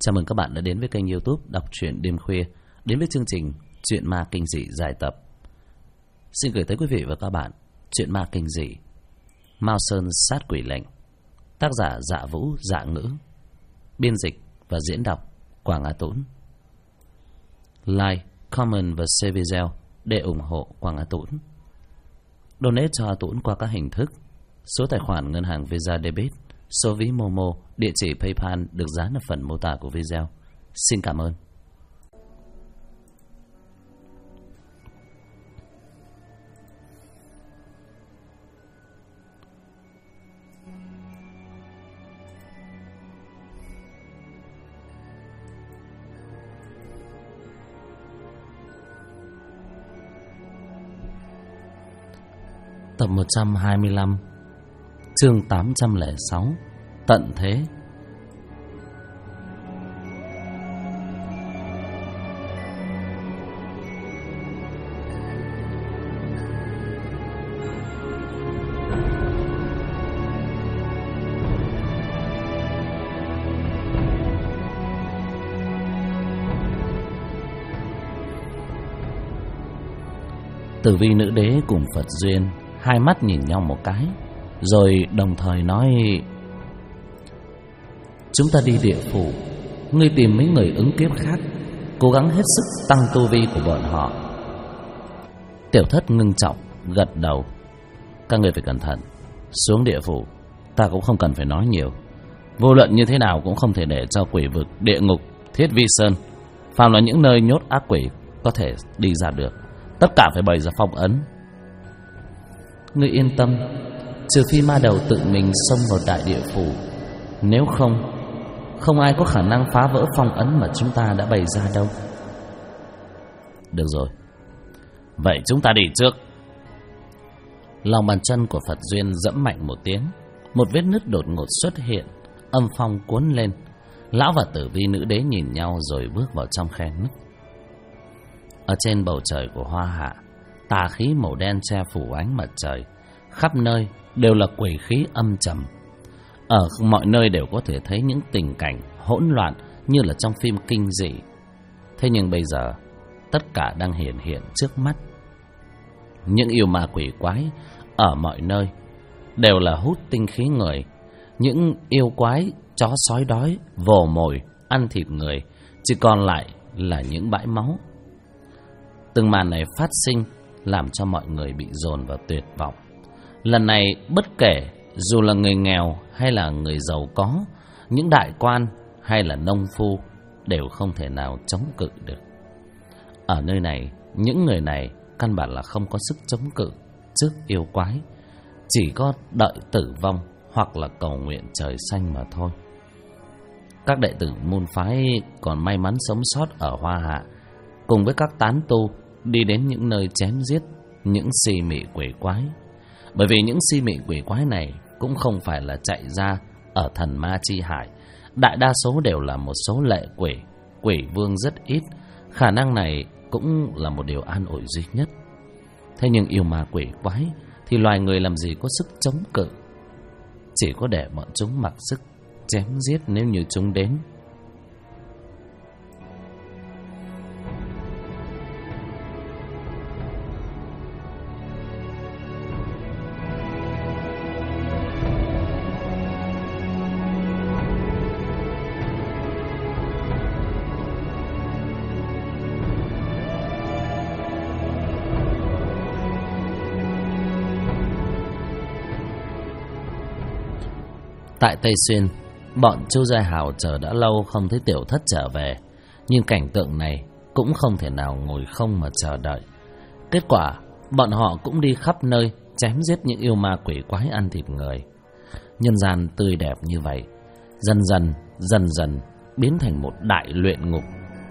Chào mừng các bạn đã đến với kênh YouTube Đọc truyện đêm khuya, đến với chương trình Truyện ma kinh dị dài tập. Xin gửi tới quý vị và các bạn truyện ma kinh dị Mao Sơn sát quỷ lệnh, tác giả Dạ Vũ Dạ Ngữ, biên dịch và diễn đọc Quảng Á Tũng. Like, comment và share video để ủng hộ Quảng Á Tũng. Donate cho A Tũng qua các hình thức: số tài khoản ngân hàng Visa Debit, số ví Momo, địa chỉ PayPal được dán ở phần mô tả của video. Xin cảm ơn. Tập 125, chương 806, Tận Thế. Tử vi nữ đế cùng Phật Duyên hai mắt nhìn nhau một cái, rồi đồng thời nói: chúng ta đi địa phủ, ngươi tìm mấy người ứng kiếp khác, cố gắng hết sức tăng tu vi của bọn họ. Tiểu Thất ngưng trọng gật đầu: các ngươi phải cẩn thận. Xuống địa phủ ta cũng không cần phải nói nhiều, vô luận như thế nào cũng không thể để cho quỷ vực, địa ngục, Thiết Vi Sơn, phàm là những nơi nhốt ác quỷ có thể đi ra được, tất cả phải bày ra phong ấn. Ngươi yên tâm, trừ phi ma đầu tự mình xông vào đại địa phủ, nếu không ai có khả năng phá vỡ phong ấn mà chúng ta đã bày ra đâu. Được rồi, vậy chúng ta đi trước. Lòng bàn chân của Phật Duyên dẫm mạnh một tiếng, một vết nứt đột ngột xuất hiện, âm phong cuốn lên. Lão và tử vi nữ đế nhìn nhau rồi bước vào trong khe nứt. Ở trên bầu trời của Hoa Hạ, tà khí màu đen che phủ ánh mặt trời, khắp nơi đều là quỷ khí âm trầm. Ở mọi nơi đều có thể thấy những tình cảnh hỗn loạn như là trong phim kinh dị. Thế nhưng bây giờ tất cả đang hiện trước mắt. Những yêu ma quỷ quái ở mọi nơi đều là hút tinh khí người. Những yêu quái chó sói đói vồ mồi ăn thịt người, chỉ còn lại là những bãi máu. Từng màn này phát sinh làm cho mọi người bị dồn vào tuyệt vọng. Lần này bất kể dù là người nghèo hay là người giàu có, những đại quan hay là nông phu đều không thể nào chống cự được. Ở nơi này, những người này căn bản là không có sức chống cự trước yêu quái, chỉ có đợi tử vong hoặc là cầu nguyện trời xanh mà thôi. Các đệ tử môn phái còn may mắn sống sót ở Hoa Hạ, cùng với các tán tu đi đến những nơi chém giết những si mị quỷ quái. Bởi vì những si mị quỷ quái này cũng không phải là chạy ra ở thần ma chi hải, đại đa số đều là một số lệ quỷ, quỷ vương rất ít. Khả năng này cũng là một điều an ủi duy nhất. Thế nhưng yêu ma quỷ quái thì loài người làm gì có sức chống cự, chỉ có để bọn chúng mặc sức chém giết nếu như chúng đến. Tại Tây Xuyên, bọn Chu Gia Hào chờ đã lâu không thấy Tiểu Thất trở về, nhưng cảnh tượng này cũng không thể nào ngồi không mà chờ đợi. Kết quả, bọn họ cũng đi khắp nơi chém giết những yêu ma quỷ quái ăn thịt người. Nhân gian tươi đẹp như vậy, dần dần biến thành một đại luyện ngục.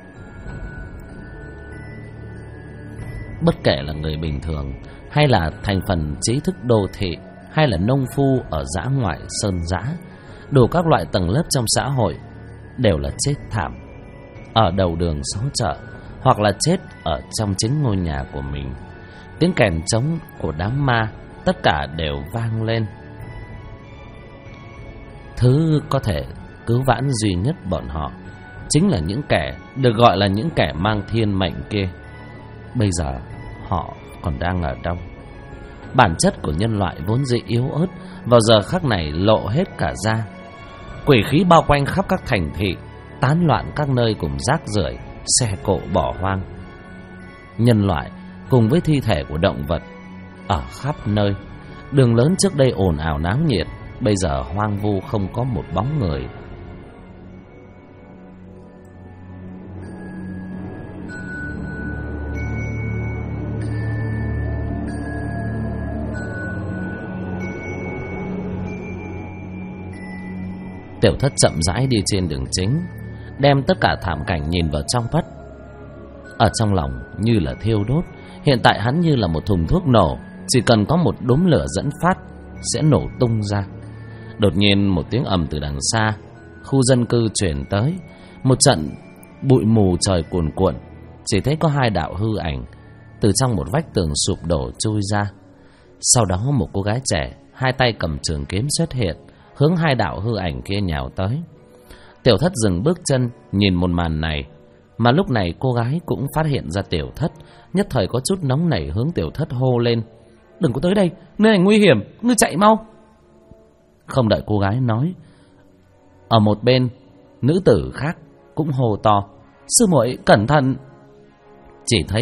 Bất kể là người bình thường hay là thành phần trí thức đô thị hay là nông phu ở dã ngoại sơn dã, đủ các loại tầng lớp trong xã hội đều là chết thảm ở đầu đường xó chợ, hoặc là chết ở trong chính ngôi nhà của mình. Tiếng kèn trống của đám ma tất cả đều vang lên. Thứ có thể cứu vãn duy nhất bọn họ chính là những kẻ được gọi là những kẻ mang thiên mệnh kia. Bây giờ họ còn đang ở đâu? Bản chất của nhân loại vốn dĩ yếu ớt, vào giờ khắc này lộ hết cả ra. Quỷ khí bao quanh khắp các thành thị, tán loạn các nơi cùng rác rưởi, xe cộ bỏ hoang. Nhân loại cùng với thi thể của động vật ở khắp nơi. Đường lớn trước đây ồn ào náo nhiệt, bây giờ hoang vu không có một bóng người. Tiểu Thất chậm rãi đi trên đường chính, đem tất cả thảm cảnh nhìn vào trong mắt. Ở trong lòng như là thiêu đốt. Hiện tại hắn như là một thùng thuốc nổ, chỉ cần có một đốm lửa dẫn phát sẽ nổ tung ra. Đột nhiên một tiếng ầm từ đằng xa khu dân cư truyền tới. Một trận bụi mù trời cuồn cuộn. Chỉ thấy có hai đạo hư ảnh từ trong một vách tường sụp đổ chui ra. Sau đó một cô gái trẻ hai tay cầm trường kiếm xuất hiện, hướng hai đạo hư ảnh kia nhào tới. Tiểu Thất dừng bước chân nhìn một màn này. Mà lúc này cô gái cũng phát hiện ra Tiểu Thất, nhất thời có chút nóng nảy hướng Tiểu Thất hô lên: "Đừng có tới đây, nơi này nguy hiểm, ngươi chạy mau!" Không đợi cô gái nói, ở một bên nữ tử khác cũng hô to: "Sư muội cẩn thận!" Chỉ thấy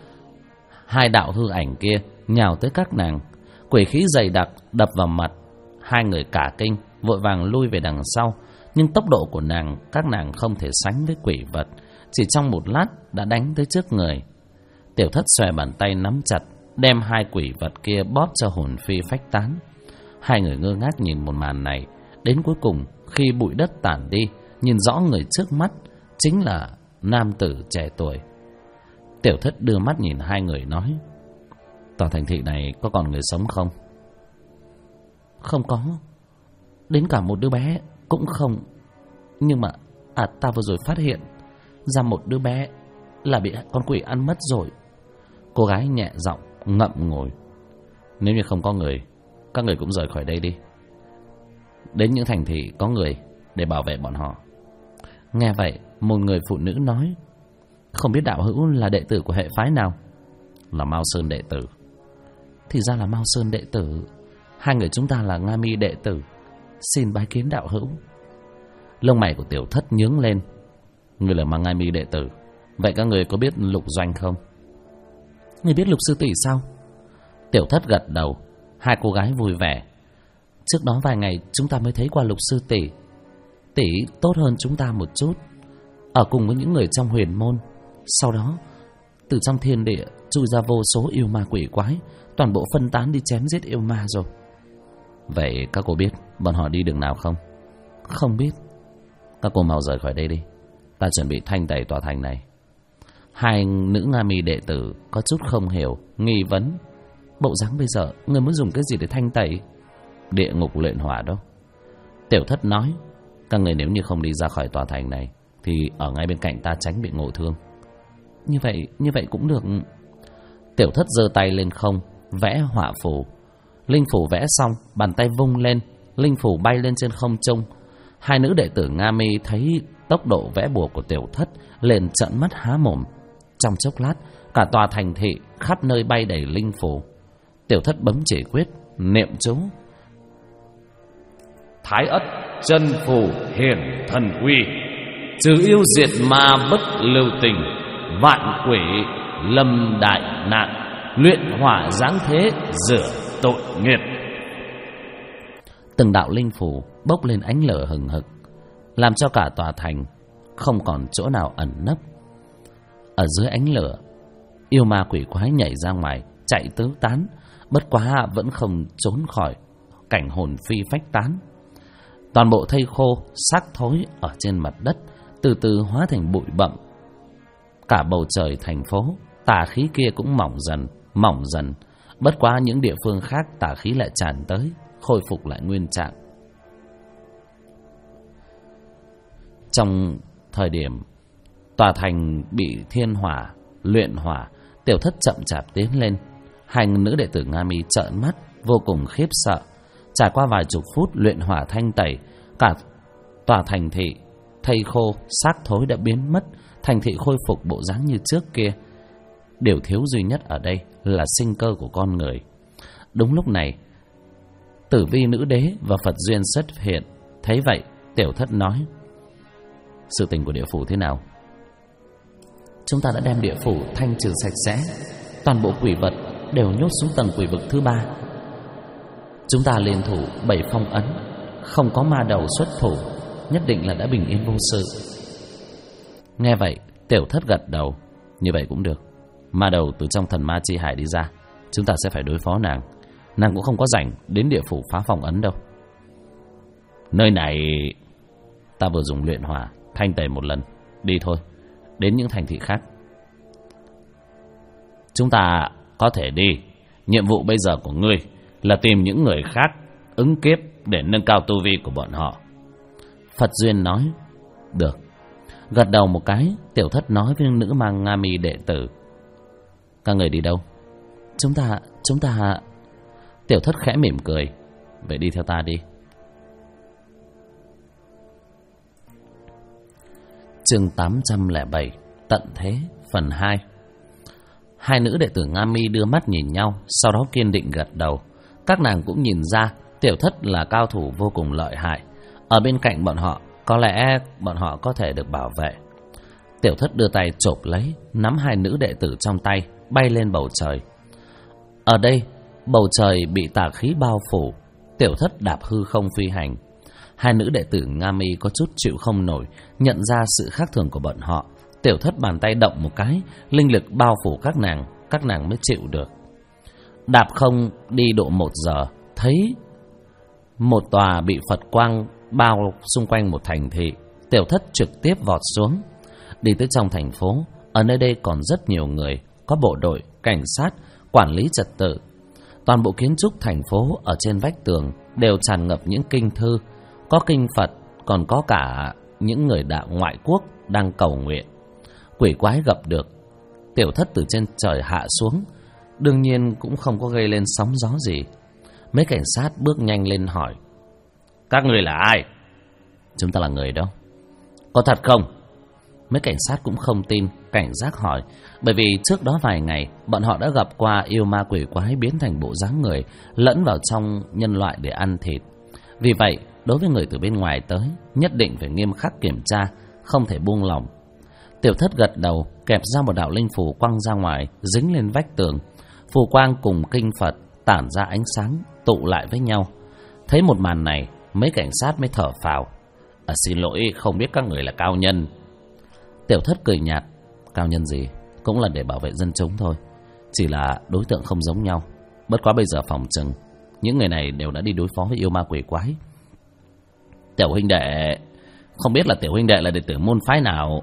hai đạo hư ảnh kia nhào tới các nàng, quỷ khí dày đặc đập vào mặt. Hai người cả kinh vội vàng lui về đằng sau, nhưng tốc độ của các nàng không thể sánh với quỷ vật. Chỉ trong một lát đã đánh tới trước người. Tiểu Thất xòe bàn tay nắm chặt, đem hai quỷ vật kia bóp cho hồn phi phách tán. Hai người ngơ ngác nhìn một màn này. Đến cuối cùng khi bụi đất tản đi, nhìn rõ người trước mắt chính là nam tử trẻ tuổi. Tiểu Thất đưa mắt nhìn hai người nói: "Tòa thành thị này có còn người sống không?" "Không có, đến cả một đứa bé cũng không. Nhưng mà ta vừa rồi phát hiện ra một đứa bé là bị con quỷ ăn mất rồi." Cô gái nhẹ giọng ngậm ngùi: "Nếu như không có người, các người cũng rời khỏi đây đi, đến những thành thị có người để bảo vệ bọn họ." Nghe vậy, một người phụ nữ nói: "Không biết đạo hữu là đệ tử của hệ phái nào?" "Là Mao Sơn đệ tử." "Thì ra là Mao Sơn đệ tử. Hai người chúng ta là Nga Mi đệ tử, xin bái kiến đạo hữu." Lông mày của Tiểu Thất nhướng lên: "Ngươi là Nga Mi đệ tử, vậy các người có biết Lục Doanh không?" "Ngươi biết Lục sư tỷ sao?" Tiểu Thất gật đầu. Hai cô gái vui vẻ: "Trước đó vài ngày chúng ta mới thấy qua Lục sư tỷ. Tỷ tốt hơn chúng ta một chút, ở cùng với những người trong huyền môn. Sau đó từ trong thiên địa chui ra vô số yêu ma quỷ quái, toàn bộ phân tán đi chém giết yêu ma rồi." "Vậy các cô biết bọn họ đi đường nào không?" "Không biết." "Các cô mau rời khỏi đây đi, ta chuẩn bị thanh tẩy tòa thành này." Hai nữ Nga Mi đệ tử có chút không hiểu, nghi vấn: "Bộ dáng bây giờ người muốn dùng cái gì để thanh tẩy?" "Địa ngục luyện hỏa đó." Tiểu Thất nói: "Các người nếu như không đi ra khỏi tòa thành này thì ở ngay bên cạnh ta, tránh bị ngộ thương." Như vậy cũng được." Tiểu Thất giơ tay lên không, vẽ hỏa phù. Linh phù vẽ xong, bàn tay vung lên, linh phù bay lên trên không trung. Hai nữ đệ tử Nga Mi thấy tốc độ vẽ bùa của Tiểu Thất, liền trợn mắt há mồm. Trong chốc lát, cả tòa thành thị khắp nơi bay đầy linh phù. Tiểu Thất bấm chỉ quyết, niệm chú: "Thái ất chân phù hiển thần uy, trừ yêu diệt ma bất lưu tình, vạn quỷ lâm đại nạn, luyện hỏa giáng thế rửa tội nghiệp." Từng đạo linh phù bốc lên ánh lửa hừng hực, làm cho cả tòa thành không còn chỗ nào ẩn nấp. Ở dưới ánh lửa, yêu ma quỷ quái nhảy ra ngoài, chạy tứ tán, bất quá vẫn không trốn khỏi cảnh hồn phi phách tán. Toàn bộ thây khô, xác thối ở trên mặt đất từ từ hóa thành bụi bặm. Cả bầu trời thành phố, tà khí kia cũng mỏng dần. Bất quá những địa phương khác tà khí lại tràn tới, khôi phục lại nguyên trạng. Trong thời điểm tòa thành bị thiên hỏa luyện hỏa, Tiểu Thất chậm chạp tiến lên. Hai nữ đệ tử Nga Mi trợn mắt vô cùng khiếp sợ. Trải qua vài chục phút luyện hỏa thanh tẩy, cả tòa thành thị thây khô, xác thối đã biến mất, thành thị khôi phục bộ dáng như trước kia. Điều thiếu duy nhất ở đây là sinh cơ của con người. Đúng lúc này, Tử Vi nữ đế và Phật Duyên xuất hiện. Thấy vậy, Tiểu Thất nói: sự tình của địa phủ thế nào? Chúng ta đã đem địa phủ thanh trừ sạch sẽ, toàn bộ quỷ vật đều nhốt xuống tầng quỷ vực thứ 3. Chúng ta liên thủ 7 phong ấn, không có ma đầu xuất thủ, nhất định là đã bình yên vô sự. Nghe vậy, Tiểu Thất gật đầu. Như vậy cũng được. Ma đầu từ trong thần ma chi hải đi ra, chúng ta sẽ phải đối phó nàng. Nàng cũng không có rảnh đến địa phủ phá phong ấn đâu. Nơi này ta vừa dùng luyện hỏa thanh tẩy một lần. Đi thôi, đến những thành thị khác. Chúng ta có thể đi. Nhiệm vụ bây giờ của ngươi là tìm những người khác ứng kiếp để nâng cao tu vi của bọn họ. Phật Duyên nói: được. Gật đầu một cái, Tiểu Thất nói với nữ mang Nga Mi đệ tử: các người đi đâu? Chúng ta... Tiểu Thất khẽ mỉm cười: vậy đi theo ta đi. Chương 807 Tận thế phần 2. Hai nữ đệ tử Nga Mi đưa mắt nhìn nhau, sau đó kiên định gật đầu. Các nàng cũng nhìn ra Tiểu Thất là cao thủ vô cùng lợi hại. Ở bên cạnh bọn họ, có lẽ bọn họ có thể được bảo vệ. Tiểu Thất đưa tay chộp lấy, nắm hai nữ đệ tử trong tay, bay lên bầu trời. Ở đây, bầu trời bị tà khí bao phủ. Tiểu Thất đạp hư không phi hành. Hai nữ đệ tử Nga Mi có chút chịu không nổi, nhận ra sự khác thường của bọn họ. Tiểu Thất bàn tay động một cái, linh lực bao phủ các nàng mới chịu được. Đạp không đi độ 1 giờ, thấy một tòa bị Phật quang bao xung quanh một thành thị. Tiểu Thất trực tiếp vọt xuống, đi tới trong thành phố. Ở nơi đây còn rất nhiều người, có bộ đội, cảnh sát, quản lý trật tự. Toàn bộ kiến trúc thành phố ở trên vách tường đều tràn ngập những kinh thư, có kinh Phật, còn có cả những người đạo ngoại quốc đang cầu nguyện. Quỷ quái gặp được, Tiểu Thất từ trên trời hạ xuống, đương nhiên cũng không có gây lên sóng gió gì. Mấy cảnh sát bước nhanh lên hỏi: các người là ai? Chúng ta là người đâu. Có thật không? Mấy cảnh sát cũng không tin, cảnh giác hỏi. Bởi vì trước đó vài ngày bọn họ đã gặp qua yêu ma quỷ quái biến thành bộ dáng người, lẫn vào trong nhân loại để ăn thịt. Vì vậy đối với người từ bên ngoài tới, nhất định phải nghiêm khắc kiểm tra, không thể buông lỏng. Tiểu Thất gật đầu, kẹp ra một đạo linh phù quăng ra ngoài, dính lên vách tường. Phù quang cùng kinh Phật tản ra ánh sáng, tụ lại với nhau. Thấy một màn này, mấy cảnh sát mới thở phào. Xin lỗi, không biết các người là cao nhân. Tiểu Thất cười nhạt: cao nhân gì, cũng là để bảo vệ dân chúng thôi. Chỉ là đối tượng không giống nhau. Bất quá bây giờ phòng chừng những người này đều đã đi đối phó với yêu ma quỷ quái. Tiểu huynh đệ, không biết là tiểu huynh đệ là đệ tử môn phái nào?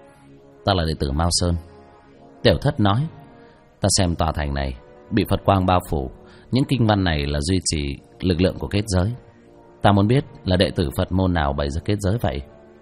Ta là đệ tử Mao Sơn. Tiểu Thất nói: ta xem tòa thành này bị Phật quang bao phủ, những kinh văn này là duy trì lực lượng của kết giới. Ta muốn biết là đệ tử Phật môn nào bày ra kết giới vậy.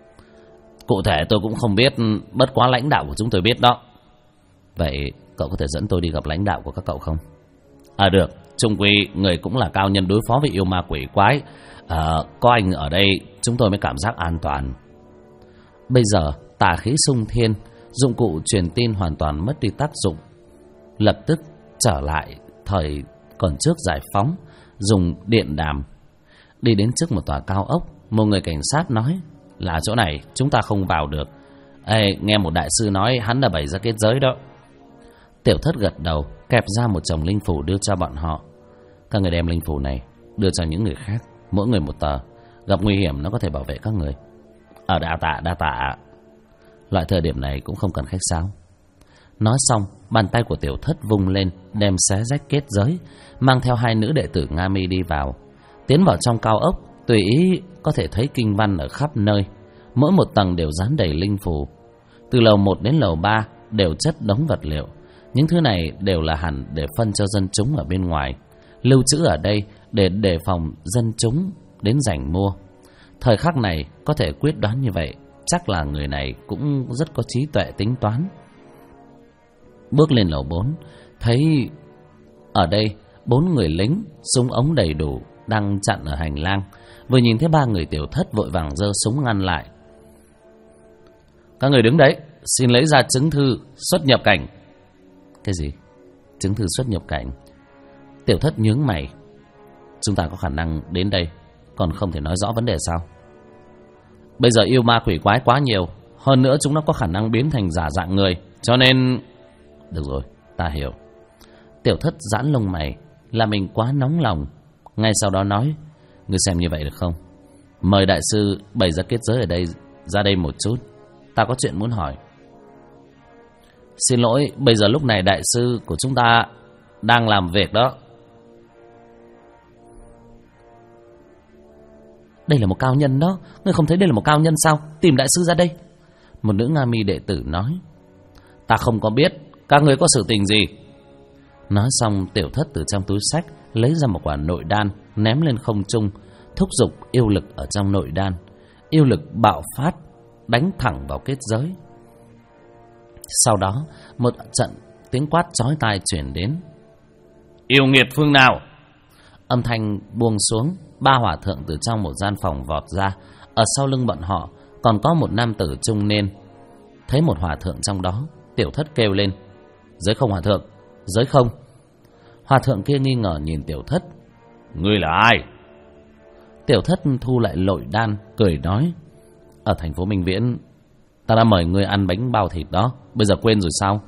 Cụ thể tôi cũng không biết, bất quá lãnh đạo của chúng tôi biết đó. Vậy cậu có thể dẫn tôi đi gặp lãnh đạo của các cậu không? Được, chung quy người cũng là cao nhân đối phó với yêu ma quỷ quái. Có anh ở đây chúng tôi mới cảm giác an toàn. Bây giờ tà khí xung thiên, dụng cụ truyền tin hoàn toàn mất đi tác dụng. Lập tức trở lại thời còn trước giải phóng, dùng điện đàm. Đi đến trước một tòa cao ốc, một người cảnh sát nói: là chỗ này chúng ta không vào được. Nghe một đại sư nói hắn đã bày ra kết giới đó. Tiểu Thất gật đầu, kẹp ra một chồng linh phù đưa cho bọn họ. Các người đem linh phù này đưa cho những người khác, mỗi người một tờ. Gặp nguy hiểm nó có thể bảo vệ các người. Đa tạ. Loại thời điểm này cũng không cần khách sáo. Nói xong, bàn tay của Tiểu Thất vung lên, đem xé rách kết giới, mang theo hai nữ đệ tử Nga Mi đi vào. Tiến vào trong cao ốc, tùy ý có thể thấy kinh văn ở khắp nơi. Mỗi một tầng đều dán đầy linh phù. Từ lầu 1 đến lầu 3 đều chất đống vật liệu. Những thứ này đều là hẳn để phân cho dân chúng ở bên ngoài, lưu trữ ở đây để đề phòng dân chúng đến giành mua. Thời khắc này có thể quyết đoán như vậy, chắc là người này cũng rất có trí tuệ tính toán. Bước lên lầu 4, thấy ở đây 4 người lính, súng ống đầy đủ đang chặn ở hành lang. Vừa nhìn thấy 3 người Tiểu Thất vội vàng giơ súng ngăn lại. Các người đứng đấy, xin lấy ra chứng thư xuất nhập cảnh. Cái gì? Chứng thư xuất nhập cảnh? Tiểu Thất nhướng mày. Chúng ta có khả năng đến đây, còn không thể nói rõ vấn đề sao? Bây giờ yêu ma quỷ quái quá nhiều, hơn nữa chúng nó có khả năng biến thành giả dạng người, cho nên... Được rồi, ta hiểu. Tiểu Thất giãn lông mày, là mình quá nóng lòng. Ngay sau đó nói, ngươi xem như vậy được không? Mời đại sư bày ra kết giới ở đây, ra đây một chút, ta có chuyện muốn hỏi. Xin lỗi, bây giờ lúc này đại sư của chúng ta đang làm việc đó. Đây là một cao nhân đó, ngươi không thấy đây là một cao nhân sao? Tìm đại sư ra đây. Một nữ Nga mi đệ tử nói. Ta không có biết các ngươi có sự tình gì. Nói xong, Tiểu Thất từ trong túi xách lấy ra một quả nội đan, ném lên không trung, thúc giục yêu lực ở trong nội đan. Yêu lực bạo phát, đánh thẳng vào kết giới. Sau đó, một trận tiếng quát chói tai truyền đến. Yêu nghiệt phương nào? Âm thanh buông xuống, ba hòa thượng từ trong một gian phòng vọt ra. Ở sau lưng bọn họ còn có một nam tử trung niên. Thấy một hòa thượng trong đó, Tiểu Thất kêu lên. Giới không hòa thượng, giới không. Hòa thượng kia nghi ngờ nhìn Tiểu Thất. Ngươi là ai? Tiểu Thất thu lại nội đan, cười nói. Ở thành phố Minh Viễn, ta đã mời ngươi ăn bánh bao thịt đó, bây giờ quên rồi sao?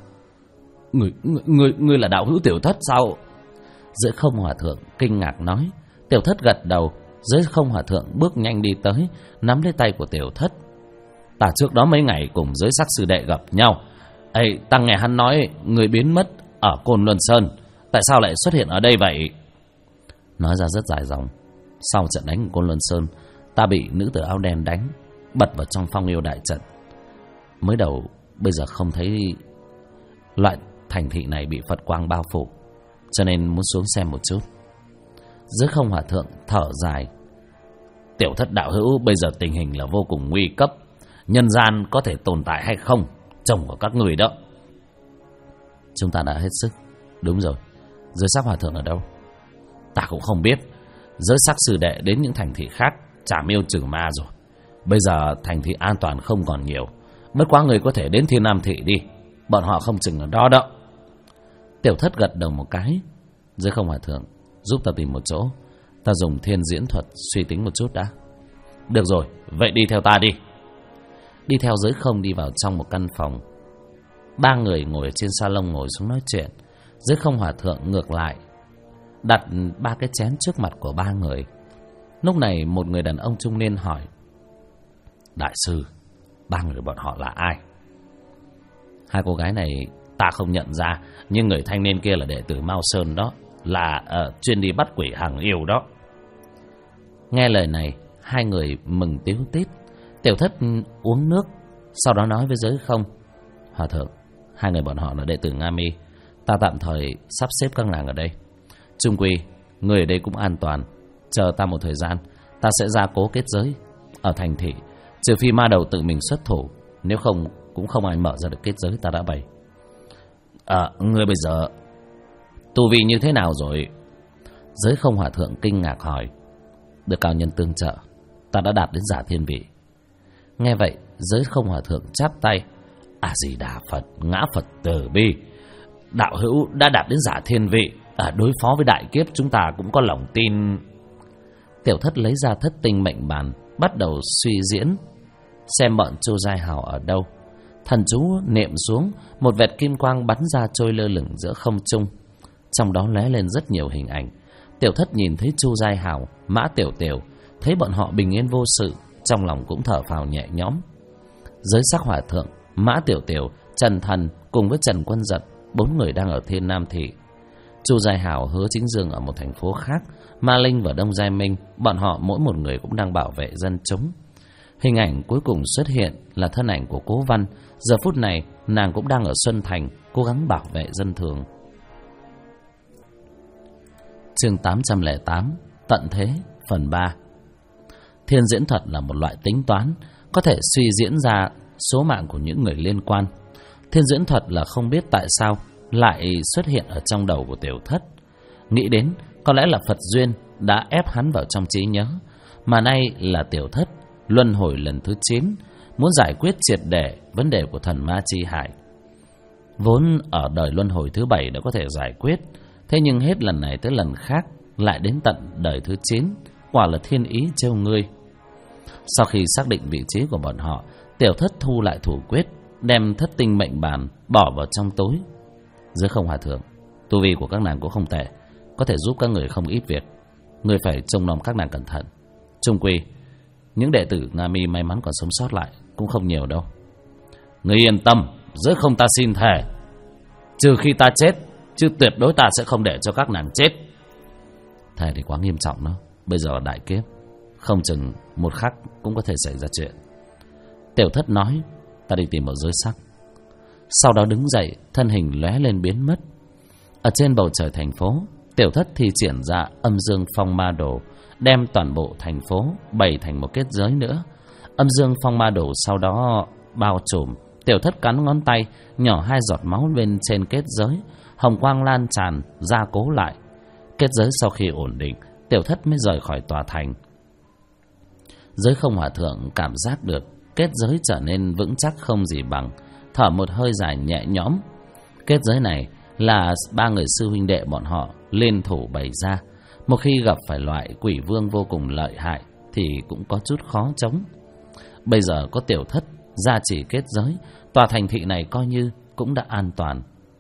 Ngươi là đạo hữu Tiểu Thất sao? Giới không hòa thượng kinh ngạc nói. Tiểu Thất gật đầu. Giới không hòa thượng bước nhanh đi tới, nắm lấy tay của Tiểu Thất. Ta trước đó mấy ngày cùng giới sắc sư đệ gặp nhau. Ê, ta nghe hắn nói người biến mất ở Côn Luân Sơn, tại sao lại xuất hiện ở đây vậy? Nói ra rất dài dòng. Sau trận đánh Côn Luân Sơn, ta bị nữ tử áo đen đánh, bật vào trong phong yêu đại trận. Mới đầu bây giờ không thấy loại thành thị này bị Phật quang bao phủ, cho nên muốn xuống xem một chút. Giới không hòa thượng thở dài. Tiểu Thất đạo hữu, bây giờ tình hình là vô cùng nguy cấp, nhân gian có thể tồn tại hay không chồng của các người đó. Chúng ta đã hết sức. Đúng rồi, giới sắc hòa thượng ở đâu? Ta cũng không biết. Giới sắc sư đệ đến những thành thị khác trả mưu trừ ma rồi. Bây giờ thành thị an toàn không còn nhiều, bất quá người có thể đến Thiên Nam thị đi, bọn họ không chừng ở đó đó. Tiểu Thất gật đầu một cái. Giới không hòa thượng, giúp ta tìm một chỗ, ta dùng thiên diễn thuật suy tính một chút đã. Được rồi, vậy đi theo ta đi. Đi theo giới không đi vào trong một căn phòng. Ba người ngồi trên salon ngồi xuống nói chuyện. Giới không hòa thượng ngược lại đặt ba cái chén trước mặt của ba người. Lúc này một người đàn ông trung niên hỏi. Đại sư, ba người bọn họ là ai? Hai cô gái này ta không nhận ra, nhưng người thanh niên kia là đệ tử Mao Sơn đó, là chuyên đi bắt quỷ hàng yêu đó. Nghe lời này, hai người mừng tíu tít. Tiểu Thất uống nước, sau đó nói với giới không. Hòa thượng, hai người bọn họ là đệ tử Nga Mi, ta tạm thời sắp xếp các nàng ở đây. Chung quy, người ở đây cũng an toàn. Chờ ta một thời gian, ta sẽ ra cố kết giới ở thành thị, trừ phi ma đầu tự mình xuất thủ, nếu không cũng không ai mở ra được kết giới ta đã bày. Ngươi bây giờ tu vi như thế nào rồi? Giới không hòa thượng kinh ngạc hỏi. Được cao nhân tương trợ, ta đã đạt đến giả thiên vị. Nghe vậy, giới không hòa thượng chắp tay. Di Đà Phật, ngã Phật từ bi. Đạo hữu đã đạt đến giả thiên vị, đối phó với đại kiếp chúng ta cũng có lòng tin. Tiểu Thất lấy ra thất tinh mệnh bàn, bắt đầu suy diễn xem bọn Chu Giai Hào ở đâu. Thần chú niệm xuống, một vệt kim quang bắn ra trôi lơ lửng giữa không trung, trong đó lóe lên rất nhiều hình ảnh. Tiểu Thất nhìn thấy Chu Giai Hào, Mã Tiểu Tiểu, thấy bọn họ bình yên vô sự, trong lòng cũng thở phào nhẹ nhõm. Giới sắc hòa thượng, Mã Tiểu Tiểu, Trần Thần cùng với Trần Quân Giật, bốn người đang ở Thiên Nam thị. Chu Giai Hào, Hứa Chính Dương ở một thành phố khác, Ma Linh và Đông Giai Minh, bọn họ mỗi một người cũng đang bảo vệ dân chúng. Hình ảnh cuối cùng xuất hiện là thân ảnh của Cố Văn. Giờ phút này nàng cũng đang ở Xuân Thành, cố gắng bảo vệ dân thường. Chương 808, Tận Thế, phần 3. Thiên diễn thuật là một loại tính toán, có thể suy diễn ra số mạng của những người liên quan. Thiên diễn thuật là không biết tại sao lại xuất hiện ở trong đầu của Tiểu Thất. Nghĩ đến có lẽ là Phật duyên đã ép hắn vào trong trí nhớ, mà nay là Tiểu Thất luân hồi lần thứ 9. muốn giải quyết triệt để vấn đề của thần ma chi hải. Vốn ở đời luân hồi thứ 7 đã có thể giải quyết, thế nhưng hết lần này tới lần khác lại đến tận đời thứ 9, quả là thiên ý trêu ngươi. Sau khi xác định vị trí của bọn họ, Tiểu Thất thu lại thủ quyết, đem thất tinh mệnh bàn bỏ vào trong túi. Dưới không hòa thượng, tu vi của các nàng cũng không tệ, có thể giúp các người không ít việc. Người phải trông nom các nàng cẩn thận. Chung quy, những đệ tử Nga Mi may mắn còn sống sót lại cũng không nhiều đâu. Người yên tâm, dưới không ta xin thề, trừ khi ta chết, chứ tuyệt đối ta sẽ không để cho các nàng chết. Thề thì quá nghiêm trọng đó, bây giờ là đại kiếp, không chừng một khắc cũng có thể xảy ra chuyện. Tiểu Thất nói, ta đi tìm ở dưới sắc. Sau đó đứng dậy, thân hình lóe lên biến mất. Ở trên bầu trời thành phố, Tiểu Thất thi triển ra âm dương phong ma đồ, đem toàn bộ thành phố bày thành một kết giới nữa. Âm dương phong ma đồ sau đó bao trùm. Tiểu Thất cắn ngón tay, nhỏ 2 giọt máu bên trên kết giới, hồng quang lan tràn gia cố lại. Kết giới sau khi ổn định, Tiểu Thất mới rời khỏi tòa thành. Giới không hòa thượng cảm giác được kết giới trở nên vững chắc không gì bằng, thở một hơi dài nhẹ nhõm. Kết giới này là 3 người sư huynh đệ bọn họ liên thủ bày ra. Một khi gặp phải loại quỷ vương vô cùng lợi hại thì cũng có chút khó chống. Bây giờ có Tiểu Thất gia trì kết giới, tòa thành thị này coi như cũng đã an toàn.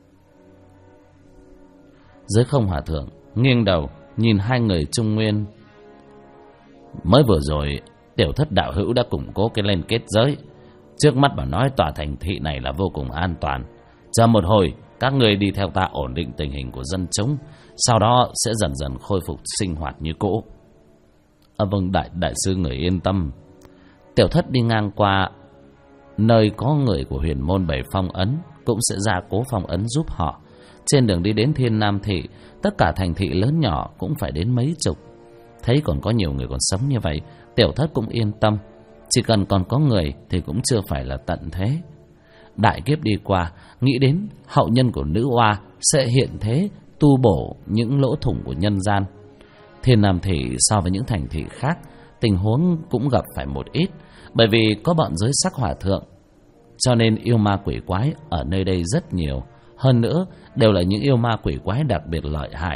Giới không hòa thượng nghiêng đầu nhìn 2 người Trung Nguyên. Mới vừa rồi Tiểu Thất đạo hữu đã củng cố cái lên kết giới, trước mắt mà nói tòa thành thị này là vô cùng an toàn. Chờ một hồi các người đi theo ta ổn định tình hình của dân chúng, sau đó sẽ dần dần khôi phục sinh hoạt như cũ. Vâng, đại sư người yên tâm. Tiểu Thất đi ngang qua nơi có người của huyền môn bày phong ấn, cũng sẽ ra cố phong ấn giúp họ. Trên đường đi đến Thiên Nam thị, tất cả thành thị lớn nhỏ cũng phải đến mấy chục. Thấy còn có nhiều người còn sống như vậy, Tiểu Thất cũng yên tâm. Chỉ cần còn có người thì cũng chưa phải là tận thế. Đại kiếp đi qua, nghĩ đến hậu nhân của nữ oa sẽ hiện thế, tu bổ những lỗ thủng của nhân gian. Thiên Nam thị so với những thành thị khác, tình huống cũng gặp phải một ít, bởi vì có bọn giới sắc hòa thượng, cho nên yêu ma quỷ quái ở nơi đây rất nhiều. Hơn nữa đều là những yêu ma quỷ quái đặc biệt lợi hại.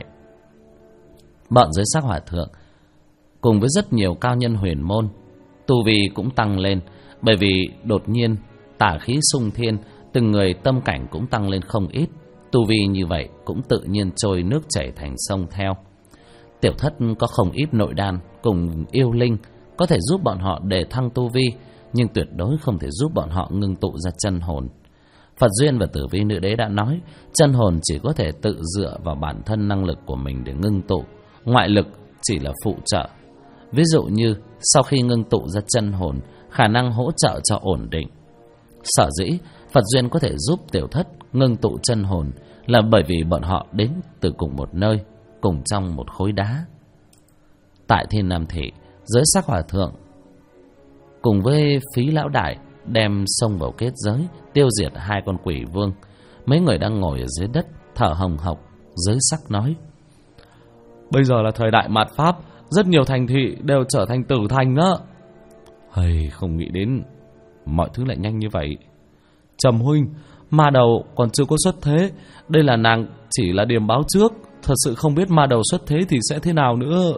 Bọn giới sắc hòa thượng cùng với rất nhiều cao nhân huyền môn, tu vi cũng tăng lên, bởi vì đột nhiên tà khí xung thiên, từng người tâm cảnh cũng tăng lên không ít. Tu vi như vậy cũng tự nhiên trôi nước chảy thành sông theo. Tiểu Thất có không ít nội đan cùng yêu linh, có thể giúp bọn họ đề thăng tu vi, nhưng tuyệt đối không thể giúp bọn họ ngưng tụ ra chân hồn. Phật Duyên và Tử Vi Nữ Đế đã nói, chân hồn chỉ có thể tự dựa vào bản thân năng lực của mình để ngưng tụ, ngoại lực chỉ là phụ trợ. Ví dụ như sau khi ngưng tụ ra chân hồn, khả năng hỗ trợ cho ổn định. Sở dĩ Phật Duyên có thể giúp Tiểu Thất ngưng tụ chân hồn là bởi vì bọn họ đến từ cùng một nơi, cùng trong một khối đá. Tại Thiên Nam thị, giới sắc hòa thượng cùng với Phí lão đại đem xông vào kết giới, tiêu diệt 2 con quỷ vương. Mấy người đang ngồi ở dưới đất thở hồng hộc. Giới sắc nói, bây giờ là thời đại mạt Pháp, rất nhiều thành thị đều trở thành tử thành đó. Hay không nghĩ đến mọi thứ lại nhanh như vậy. Trầm huynh, ma đầu còn chưa có xuất thế, đây là nàng chỉ là điểm báo trước, thật sự không biết ma đầu xuất thế thì sẽ thế nào nữa.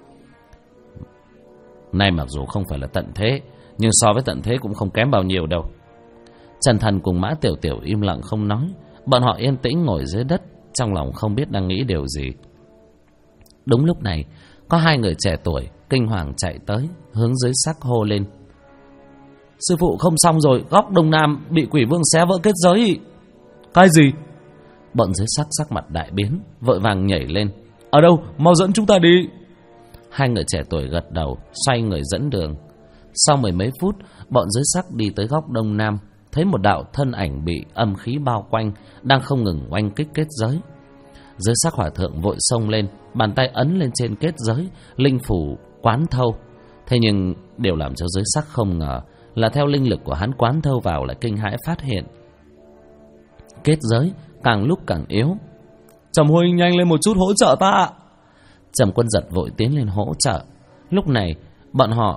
Nay mặc dù không phải là tận thế, nhưng so với tận thế cũng không kém bao nhiêu đâu. Trần Thần cùng Mã Tiểu Tiểu im lặng không nói. Bọn họ yên tĩnh ngồi dưới đất, trong lòng không biết đang nghĩ điều gì. Đúng lúc này, có 2 người trẻ tuổi kinh hoàng chạy tới, hướng dưới sắc hô lên, sư phụ không xong rồi, góc đông nam bị quỷ vương xé vỡ kết giới. Cái gì? Bọn dưới sắc mặt đại biến, vội vàng nhảy lên. Ở đâu? Mau dẫn chúng ta đi. 2 người trẻ tuổi gật đầu, xoay người dẫn đường. Sau 10 mấy phút, bọn dưới sắc đi tới góc đông nam, thấy một đạo thân ảnh bị âm khí bao quanh, đang không ngừng oanh kích kết giới. Dưới sắc hòa thượng vội xông lên, bàn tay ấn lên trên kết giới, linh phủ quán thâu. Thế nhưng điều làm cho dưới sắc không ngờ là theo linh lực của hắn quán thâu vào lại kinh hãi phát hiện kết giới càng lúc càng yếu. Trầm huynh nhanh lên một chút hỗ trợ ta. Trầm Quân Giật vội tiến lên hỗ trợ. Lúc này bọn họ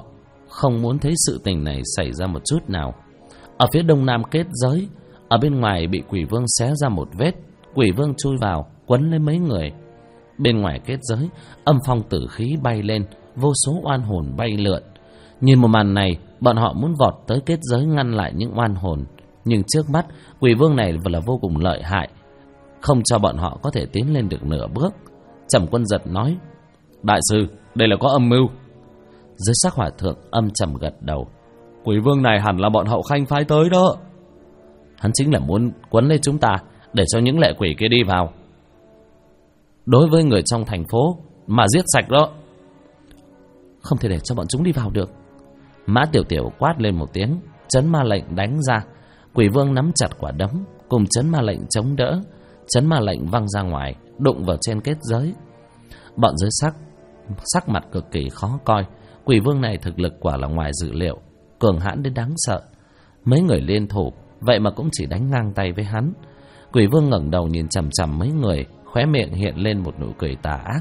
không muốn thấy sự tình này xảy ra một chút nào. Ở phía đông nam kết giới, ở bên ngoài bị quỷ vương xé ra một vết, quỷ vương chui vào quấn lấy mấy người. Bên ngoài kết giới, âm phong tử khí bay lên, vô số oan hồn bay lượn. Nhìn một màn này, bọn họ muốn vọt tới kết giới ngăn lại những oan hồn, nhưng trước mắt quỷ vương này là vô cùng lợi hại, không cho bọn họ có thể tiến lên được nửa bước. Trầm Quân Giật nói: đại sư, đây là có âm mưu. Dưới sắc hỏa thượng âm trầm gật đầu: quỷ vương này hẳn là bọn Hậu Khanh phái tới đó. Hắn chính là muốn quấn lấy chúng ta, để cho những lệ quỷ kia đi vào. Đối với người trong thành phố mà giết sạch đó. Không thể để cho bọn chúng đi vào được. Mã Tiểu Tiểu quát lên một tiếng, trấn ma lệnh đánh ra. Quỷ vương nắm chặt quả đấm, cùng trấn ma lệnh chống đỡ. Trấn ma lệnh văng ra ngoài, đụng vào trên kết giới. Bọn dưới sắc mặt cực kỳ khó coi. Quỷ vương này thực lực quả là ngoài dự liệu, cường hãn đến đáng sợ. Mấy người liên thủ, vậy mà cũng chỉ đánh ngang tay với hắn. Quỷ vương ngẩng đầu nhìn chằm chằm mấy người, khóe miệng hiện lên một nụ cười tà ác.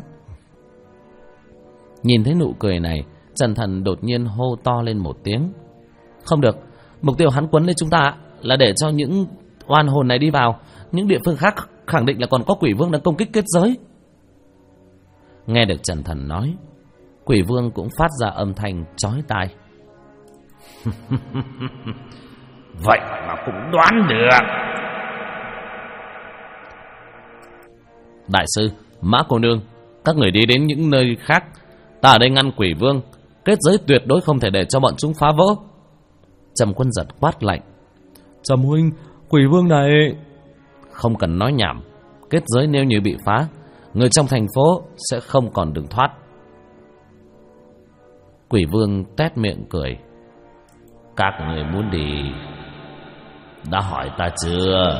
Nhìn thấy nụ cười này, Trần Thần đột nhiên hô to lên một tiếng: không được, mục tiêu hắn quấn lấy chúng ta là để cho những oan hồn này đi vào. Những địa phương khác khẳng định là còn có quỷ vương đang công kích kết giới. Nghe được Trần Thần nói, quỷ vương cũng phát ra âm thanh chói tai. Vậy mà cũng đoán được. Đại sư, Mã cô nương, các người đi đến những nơi khác, ta ở đây ngăn quỷ vương. Kết giới tuyệt đối không thể để cho bọn chúng phá vỡ. Trầm Quân Giật quát lạnh: Trầm huynh, quỷ vương này... Không cần nói nhảm, kết giới nếu như bị phá, người trong thành phố sẽ không còn đường thoát. Quỷ vương tét miệng cười: các người muốn đi, đã hỏi ta chưa?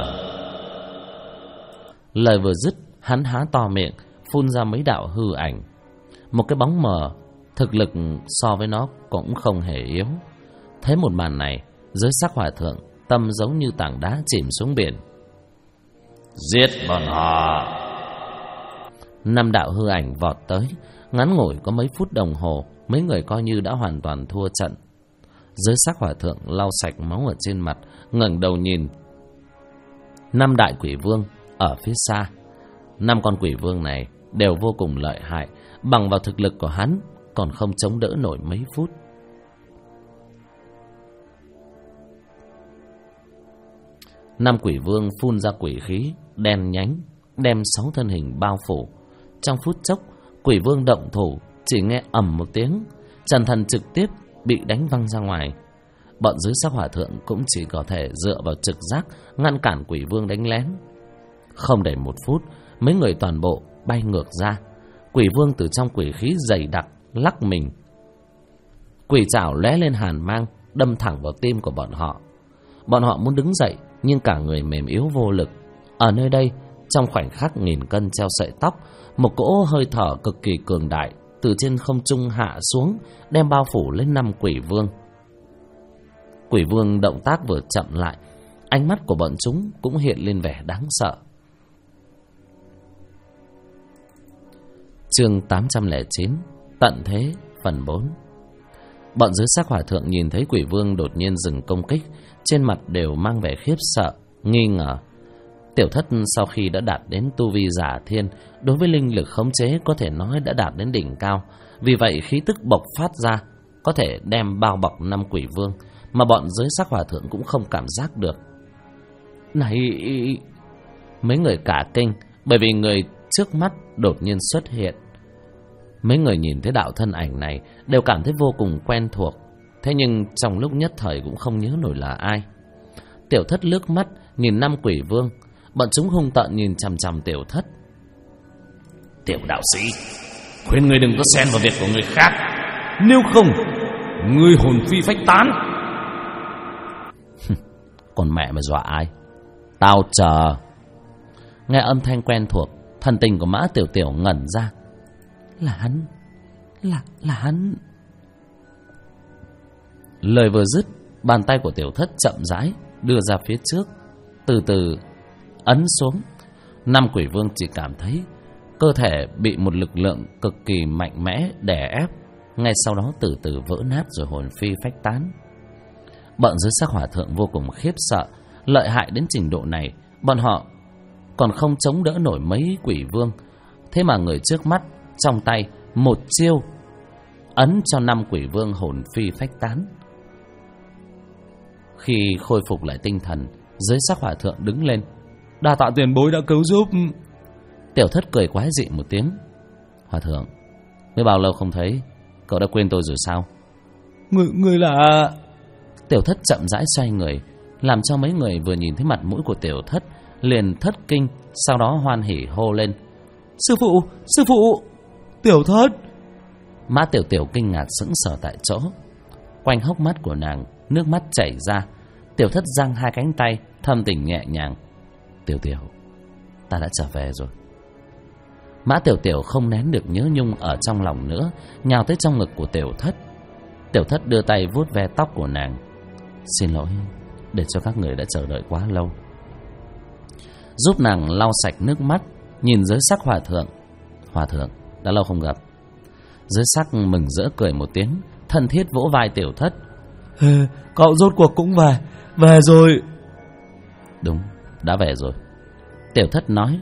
Lời vừa dứt, hắn há to miệng, phun ra mấy đạo hư ảnh. Một cái bóng mờ, thực lực so với nó cũng không hề yếu. Thấy một màn này, dưới sắc hỏa thượng, tâm giống như tảng đá chìm xuống biển. Giết bọn họ. 5 đạo hư ảnh vọt tới, ngắn ngủi có mấy phút đồng hồ, mấy người coi như đã hoàn toàn thua trận. Dưới sắc hỏa thượng lau sạch máu ở trên mặt, ngẩng đầu nhìn 5 đại quỷ vương ở phía xa. 5 con quỷ vương này đều vô cùng lợi hại, bằng vào thực lực của hắn còn không chống đỡ nổi mấy phút. Năm quỷ vương phun ra quỷ khí đen nhánh, đem 6 thân hình bao phủ. Trong phút chốc, quỷ vương động thủ, chỉ nghe ầm một tiếng, Trần Thần trực tiếp bị đánh văng ra ngoài. Bọn dưới sắc hỏa thượng cũng chỉ có thể dựa vào trực giác ngăn cản quỷ vương đánh lén. Không đầy 1 phút, mấy người toàn bộ bay ngược ra. Quỷ vương từ trong quỷ khí dày đặc lắc mình, quỷ trảo lóe lên hàn mang, đâm thẳng vào tim của bọn họ. Bọn họ muốn đứng dậy, nhưng cả người mềm yếu vô lực. Ở nơi đây, trong khoảnh khắc nghìn cân treo sợi tóc, một cỗ hơi thở cực kỳ cường đại từ trên không trung hạ xuống, đem bao phủ lên 5 quỷ vương. Quỷ vương động tác vừa chậm lại, ánh mắt của bọn chúng cũng hiện lên vẻ đáng sợ. Chương 809, Tận Thế, phần 4. Bọn dưới sắc hỏa thượng nhìn thấy quỷ vương đột nhiên dừng công kích, trên mặt đều mang vẻ khiếp sợ, nghi ngờ. Tiểu Thất sau khi đã đạt đến tu vi giả thiên, đối với linh lực khống chế có thể nói đã đạt đến đỉnh cao. Vì vậy khí tức bộc phát ra có thể đem bao bọc 5 quỷ vương, mà bọn dưới sắc hỏa thượng cũng không cảm giác được. Này... Mấy người cả kinh, bởi vì người trước mắt đột nhiên xuất hiện. Mấy người nhìn thấy đạo thân ảnh này đều cảm thấy vô cùng quen thuộc, thế nhưng trong lúc nhất thời cũng không nhớ nổi là ai. Tiểu Thất lướt mắt nhìn 5 quỷ vương, bọn chúng hung tợn nhìn chằm chằm Tiểu Thất. Tiểu đạo sĩ, khuyên ngươi đừng có xen vào việc của người khác, nếu không ngươi hồn phi phách tán. Còn mẹ mà dọa ai? Tao chờ. Nghe âm thanh quen thuộc, thần tình của Mã Tiểu Tiểu ngẩn ra. Là hắn, là hắn. Lời vừa dứt, bàn tay của Tiểu Thất chậm rãi đưa ra phía trước, từ từ ấn xuống. 5 quỷ vương chỉ cảm thấy cơ thể bị một lực lượng cực kỳ mạnh mẽ đè ép, ngay sau đó từ từ vỡ nát rồi hồn phi phách tán. Bọn dưới sắc hỏa thượng vô cùng khiếp sợ. Lợi hại đến trình độ này, bọn họ còn không chống đỡ nổi mấy quỷ vương. Thế mà người trước mắt trong tay một chiêu ấn cho 5 quỷ vương hồn phi phách tán. Khi khôi phục lại tinh thần, dưới sắc hỏa thượng đứng lên. Đa tạ tiền bối đã cứu giúp. Tiểu Thất cười quái dị một tiếng. Hòa thượng, mới bao lâu không thấy, cậu đã quên tôi rồi sao? Người là... Tiểu Thất chậm rãi xoay người, làm cho mấy người vừa nhìn thấy mặt mũi của Tiểu Thất liền thất kinh, sau đó hoan hỉ hô lên: Sư phụ, sư phụ! Tiểu Thất! Mã Tiểu Tiểu kinh ngạc sững sờ tại chỗ. Quanh hốc mắt của nàng nước mắt chảy ra. Tiểu Thất giang hai cánh tay, thâm tình nhẹ nhàng: Tiểu Tiểu, ta đã trở về rồi. Mã Tiểu Tiểu không nén được nhớ nhung ở trong lòng nữa, nhào tới trong ngực của Tiểu Thất. Tiểu Thất đưa tay vuốt ve tóc của nàng: Xin lỗi, để cho các người đã chờ đợi quá lâu. Giúp nàng lau sạch nước mắt, nhìn dưới sắc hòa thượng: Hòa thượng, đã lâu không gặp. Dưới sắc mừng rỡ cười một tiếng, thân thiết vỗ vai Tiểu Thất: Cậu rốt cuộc cũng về rồi. Đúng, đã về rồi. Tiểu Thất nói: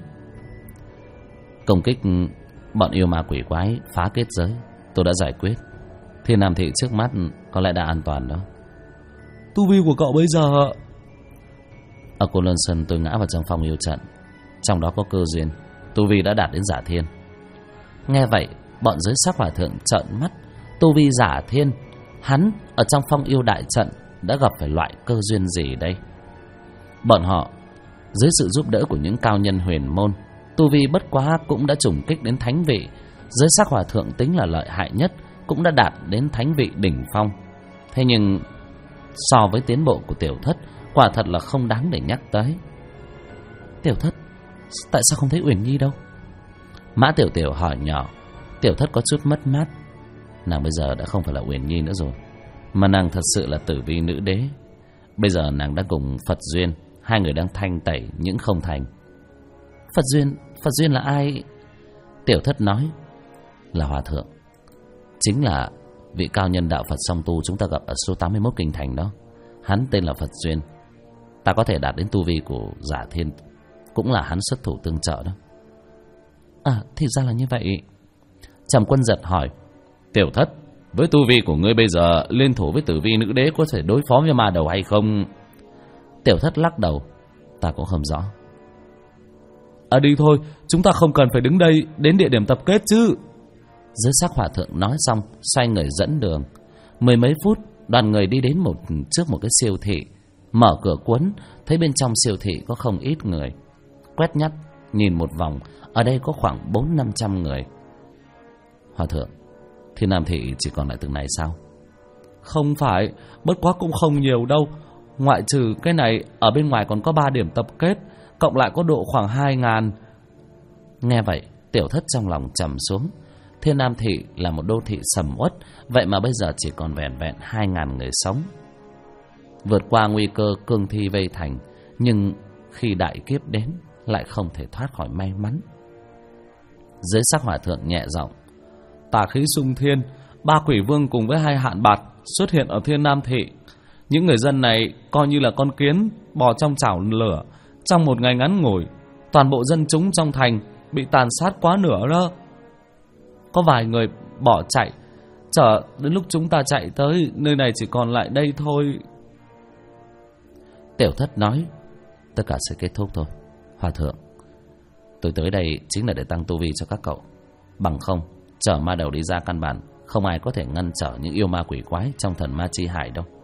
Công kích bọn yêu ma quỷ quái phá kết giới tôi đã giải quyết. Thiên Nam Thị trước mắt có lẽ đã an toàn đó. Tu vi của cậu bây giờ? Ở Côn Lôn Sơn tôi ngã vào trong phong yêu trận, trong đó có cơ duyên, tu vi đã đạt đến giả thiên. Nghe vậy, bọn dưới sắc hòa thượng trợn mắt. Tu vi giả thiên, hắn ở trong phong yêu đại trận đã gặp phải loại cơ duyên gì đây? Bọn họ dưới sự giúp đỡ của những cao nhân huyền môn, tu vi bất quá cũng đã trùng kích đến thánh vị. Dưới sắc hòa thượng tính là lợi hại nhất, cũng đã đạt đến thánh vị đỉnh phong. Thế nhưng so với tiến bộ của Tiểu Thất, quả thật là không đáng để nhắc tới. Tiểu Thất, tại sao không thấy Uyển Nhi đâu? Mã Tiểu Tiểu hỏi nhỏ. Tiểu Thất có chút mất mát. Nàng bây giờ đã không phải là Uyển Nhi nữa rồi, mà nàng thật sự là Tử Vi nữ đế. Bây giờ nàng đã cùng Phật Duyên, hai người đang thanh tẩy những không thành. Phật Duyên là ai? Tiểu Thất nói: Là hòa thượng, chính là vị cao nhân đạo Phật song tu chúng ta gặp ở số 81 kinh thành đó. Hắn tên là Phật Duyên. Ta có thể đạt đến tu vi của giả thiên, cũng là hắn xuất thủ tương trợ đó. À, thì ra là như vậy. Trầm Quân giật hỏi: Tiểu Thất, với tu vi của ngươi bây giờ, liên thủ với Tử Vi nữ đế có thể đối phó với ma đầu hay không? Tiểu Thất lắc đầu: Ta cũng không rõ. Đi thôi, chúng ta không cần phải đứng đây, đến địa điểm tập kết chứ. Dưới sắc hòa thượng nói xong, xoay người dẫn đường. 10 mấy phút, đoàn người đi đến trước một cái siêu thị. Mở cửa cuốn, thấy bên trong siêu thị có không ít người. Quét nhắt, nhìn một vòng, ở đây có khoảng 400-500 người. Hòa thượng, Thiên Nam Thị chỉ còn lại từng này sao? Không phải, bất quá cũng không nhiều đâu. Ngoại trừ cái này, ở bên ngoài còn có 3 điểm tập kết, cộng lại có độ khoảng 2.000. Nghe vậy, Tiểu Thất trong lòng trầm xuống. Thiên Nam Thị là một đô thị sầm uất, vậy mà bây giờ chỉ còn vẹn vẹn 2.000 người sống. Vượt qua nguy cơ cương thi vây thành, nhưng khi đại kiếp đến lại không thể thoát khỏi may mắn. Dưới sắc hòa thượng nhẹ giọng: Tà khí xung thiên, 3 quỷ vương cùng với 2 hạn bạt xuất hiện ở Thiên Nam Thị. Những người dân này coi như là con kiến bò trong chảo lửa. Trong một ngày ngắn ngủi, toàn bộ dân chúng trong thành bị tàn sát quá nửa đó. Có vài người bỏ chạy, chờ đến lúc chúng ta chạy tới, nơi này chỉ còn lại đây thôi. Tiểu Thất nói: Tất cả sẽ kết thúc thôi. Hòa thượng, tôi tới đây chính là để tăng tu vi cho các cậu. Bằng không, chở ma đầu đi ra căn bản không ai có thể ngăn trở những yêu ma quỷ quái trong thần ma chi hải đâu.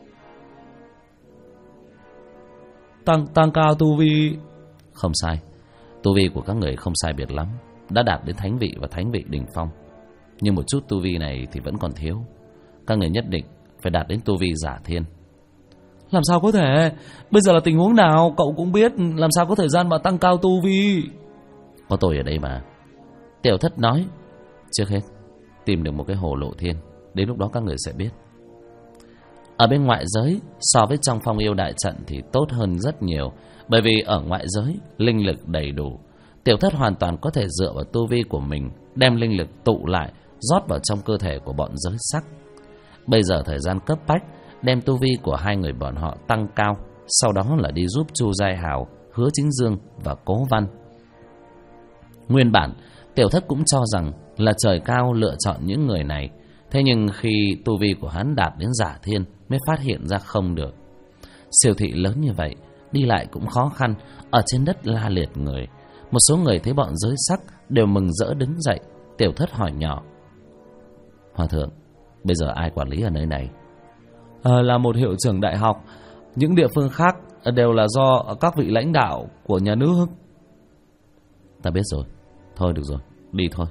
Tăng cao tu vi. Không sai, tu vi của các người không sai biệt lắm, đã đạt đến thánh vị và thánh vị đỉnh phong. Nhưng một chút tu vi này thì vẫn còn thiếu. Các người nhất định phải đạt đến tu vi giả thiên. Làm sao có thể? Bây giờ là tình huống nào cậu cũng biết, làm sao có thời gian mà tăng cao tu vi? Có tôi ở đây mà. Tiểu Thất nói: Trước hết tìm được một cái hồ lộ thiên, đến lúc đó các người sẽ biết. Ở bên ngoại giới, so với trong phong yêu đại trận thì tốt hơn rất nhiều. Bởi vì ở ngoại giới, linh lực đầy đủ. Tiểu Thất hoàn toàn có thể dựa vào tu vi của mình, đem linh lực tụ lại, rót vào trong cơ thể của bọn giới sắc. Bây giờ thời gian cấp bách, đem tu vi của hai người bọn họ tăng cao, sau đó là đi giúp Chu Giai Hào, Hứa Chính Dương và Cố Văn. Nguyên bản Tiểu Thất cũng cho rằng là trời cao lựa chọn những người này, thế nhưng khi tu vi của hắn đạt đến giả thiên mới phát hiện ra không được. Siêu thị lớn như vậy, đi lại cũng khó khăn, ở trên đất la liệt người. Một số người thấy bọn giới sắc đều mừng rỡ đứng dậy. Tiểu Thất hỏi nhỏ: Hòa thượng, bây giờ ai quản lý ở nơi này? Là một hiệu trưởng đại học. Những địa phương khác đều là do các vị lãnh đạo của nhà nước. Ta biết rồi. Thôi được rồi, đi thôi.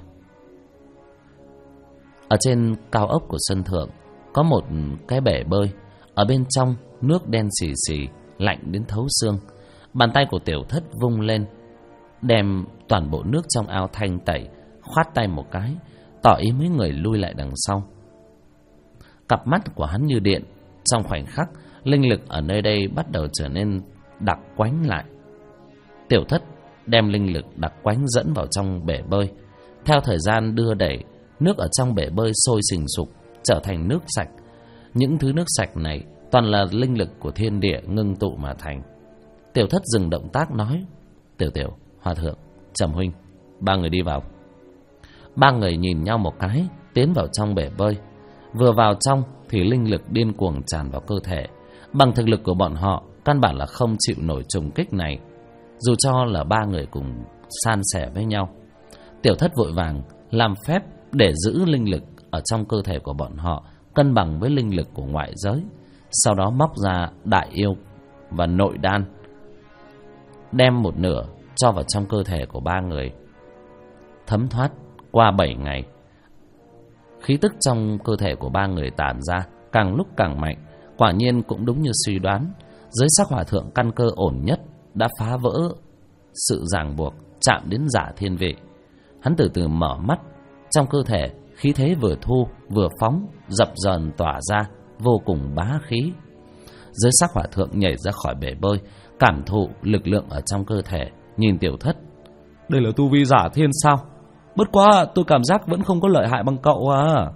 Ở trên cao ốc của sân thượng có một cái bể bơi. Ở bên trong nước đen xì xì, lạnh đến thấu xương. Bàn tay của Tiểu Thất vung lên, đem toàn bộ nước trong ao thanh tẩy, khoát tay một cái, tỏ ý mấy người lui lại đằng sau. Cặp mắt của hắn như điện. Trong khoảnh khắc, linh lực ở nơi đây bắt đầu trở nên đặc quánh lại. Tiểu Thất đem linh lực đặc quánh dẫn vào trong bể bơi. Theo thời gian đưa đẩy, nước ở trong bể bơi sôi sình sục, trở thành nước sạch. Những thứ nước sạch này toàn là linh lực của thiên địa ngưng tụ mà thành. Tiểu Thất dừng động tác nói: Tiểu, Hòa thượng, Trầm huynh, ba người đi vào. Ba người nhìn nhau một cái, tiến vào trong bể bơi. Vừa vào trong thì linh lực điên cuồng tràn vào cơ thể. Bằng thực lực của bọn họ, căn bản là không chịu nổi trùng kích này, dù cho là ba người cùng san sẻ với nhau. Tiểu Thất vội vàng làm phép để giữ linh lực ở trong cơ thể của bọn họ cân bằng với linh lực của ngoại giới. Sau đó móc ra đại yêu và nội đan, đem một nửa cho vào trong cơ thể của ba người. Thấm thoát qua 7 ngày, khí tức trong cơ thể của ba người tản ra càng lúc càng mạnh. Quả nhiên cũng đúng như suy đoán, giới sắc hòa thượng căn cơ ổn nhất đã phá vỡ sự ràng buộc, chạm đến giả thiên vị. Hắn từ từ mở mắt, trong cơ thể khí thế vừa thu vừa phóng, dập dờn tỏa ra, vô cùng bá khí. Giới sắc hòa thượng nhảy ra khỏi bể bơi, cảm thụ lực lượng ở trong cơ thể, nhìn Tiểu Thất: Đây là tu vi giả thiên sao? Bất quá tôi cảm giác vẫn không có lợi hại bằng cậu à.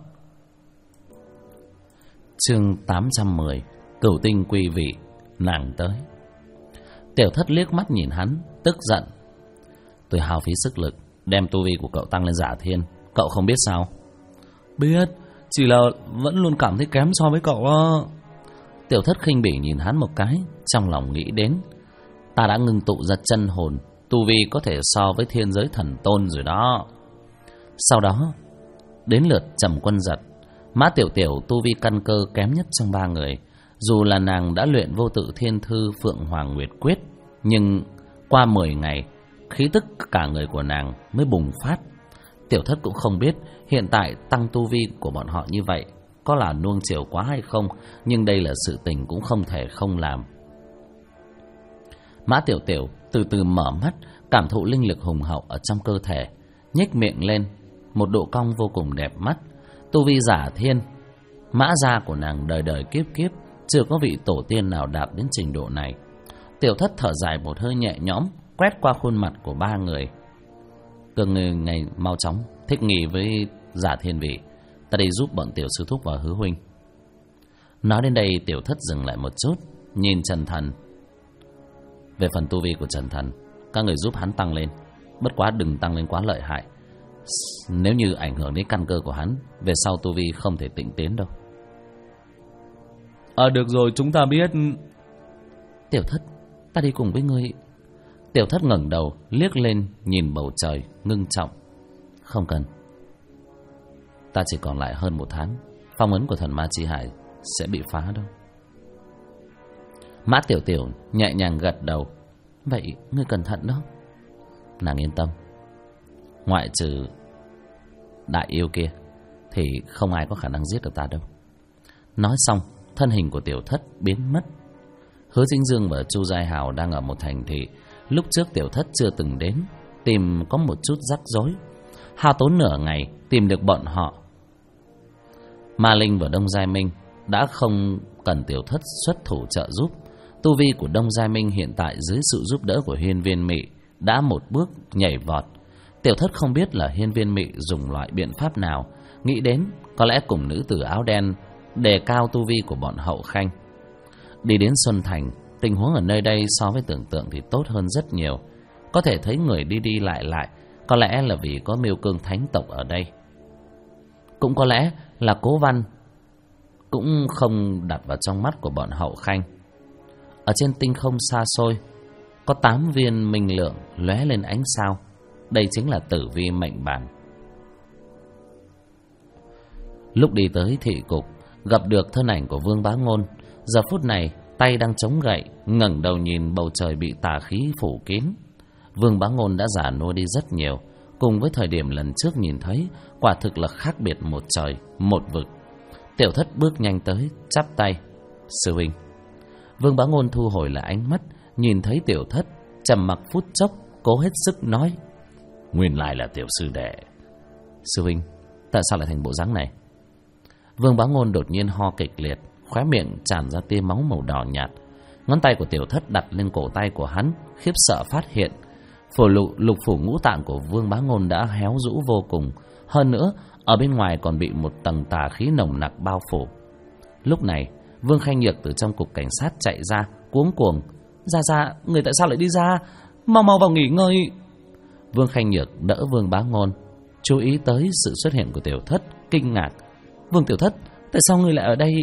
Chương 810: Cửu tinh quy vị, nàng tới. Tiểu Thất liếc mắt nhìn hắn, tức giận: Tôi hao phí sức lực đem tu vi của cậu tăng lên giả thiên, cậu không biết sao? Biết, chỉ là vẫn luôn cảm thấy kém so với cậu đó. Tiểu Thất khinh bỉ nhìn hắn một cái, trong lòng nghĩ đến: Ta đã ngưng tụ ra chân hồn, tu vi có thể so với thiên giới thần tôn rồi đó. Sau đó đến lượt Trầm Quân Giật. Mã Tiểu Tiểu tu vi căn cơ kém nhất trong ba người. Dù là nàng đã luyện vô tự thiên thư Phượng Hoàng Nguyệt Quyết, nhưng qua 10 ngày, khí tức cả người của nàng mới bùng phát. Tiểu Thất cũng không biết hiện tại tăng tu vi của bọn họ như vậy có là nuông chiều quá hay không, nhưng đây là sự tình cũng không thể không làm. Mã Tiểu Tiểu từ từ mở mắt, cảm thụ linh lực hùng hậu ở trong cơ thể, nhếch miệng lên, một độ cong vô cùng đẹp mắt. Tu vi giả thiên, mã gia của nàng đời đời kiếp kiếp chưa có vị tổ tiên nào đạt đến trình độ này. Tiểu Thất thở dài một hơi nhẹ nhõm, quét qua khuôn mặt của ba người. Cường ngày mau chóng thích nghi với giả thiên vị, ta đi giúp bọn Tiểu sư thúc và Hứa huynh. Nói đến đây, Tiểu Thất dừng lại một chút, nhìn Trần Thần. Về phần tu vi của Trần Thần, các người giúp hắn tăng lên, bất quá đừng tăng lên quá lợi hại. Nếu như ảnh hưởng đến căn cơ của hắn, về sau tu vi không thể tịnh tiến đâu. Được rồi, chúng ta biết. Tiểu Thất, ta đi cùng với ngươi. Tiểu Thất ngẩng đầu liếc lên nhìn bầu trời, ngưng trọng: Không cần. Ta chỉ còn lại hơn 1 tháng, phong ấn của thần ma chi hải sẽ bị phá đâu. Mã Tiểu Tiểu nhẹ nhàng gật đầu: Vậy ngươi cẩn thận đó. Nàng yên tâm, ngoại trừ đại yêu kia thì không ai có khả năng giết được ta đâu. Nói xong, thân hình của Tiểu Thất biến mất. Hứa Chính Dương và Chu Giai Hào đang ở một thành thị lúc trước Tiểu Thất chưa từng đến, tìm có một chút rắc rối, hao tốn nửa ngày tìm được bọn họ. Ma Linh và Đông Giai Minh đã không cần Tiểu Thất xuất thủ trợ giúp. Tu vi của Đông Giai Minh hiện tại dưới sự giúp đỡ của Hiên Viên Mị đã một bước nhảy vọt. Tiểu Thất không biết là Hiên Viên Mị dùng loại biện pháp nào nghĩ đến có lẽ cùng nữ tử áo đen đề cao tu vi của bọn Hậu Khanh. Đi đến Xuân Thành, tình huống ở nơi đây so với tưởng tượng thì tốt hơn rất nhiều. Có thể thấy người đi đi lại lại, có lẽ là vì có Miêu Cương thánh tộc ở đây. Cũng có lẽ là Cố Văn cũng không đặt vào trong mắt của bọn Hậu Khanh. Ở trên tinh không xa xôi có 8 viên minh lượng lóe lên ánh sao. Đây chính là tử vi mệnh bản. Lúc đi tới thị cục, gặp được thân ảnh của Vương Bá Ngôn. Giờ phút này tay đang chống gậy, ngẩng đầu nhìn bầu trời bị tà khí phủ kín. Vương Bá Ngôn đã già nua đi rất nhiều, cùng với thời điểm lần trước nhìn thấy, quả thực là khác biệt một trời một vực. Tiểu Thất bước nhanh tới, chắp tay: "Sư huynh." Vương Bá Ngôn thu hồi lại ánh mắt, nhìn thấy Tiểu Thất, trầm mặc phút chốc, cố hết sức nói: "Nguyên lai là tiểu sư đệ." "Sư huynh, tại sao lại thành bộ dáng này?" Vương Bá Ngôn đột nhiên ho kịch liệt, khóe miệng tràn ra tia máu màu đỏ nhạt. Ngón tay của Tiểu Thất đặt lên cổ tay của hắn, khiếp sợ phát hiện lục phủ ngũ tạng của Vương Bá Ngôn đã héo rũ vô cùng. Hơn nữa, ở bên ngoài còn bị một tầng tà khí nồng nặc bao phủ. Lúc này, Vương Khanh Nhược từ trong cục cảnh sát chạy ra, cuống cuồng: Ra, người tại sao lại đi ra? Mau vào nghỉ ngơi." Vương Khanh Nhược đỡ Vương Bá Ngôn, chú ý tới sự xuất hiện của Tiểu Thất, kinh ngạc: "Vương Tiểu Thất, tại sao ngươi lại ở đây?"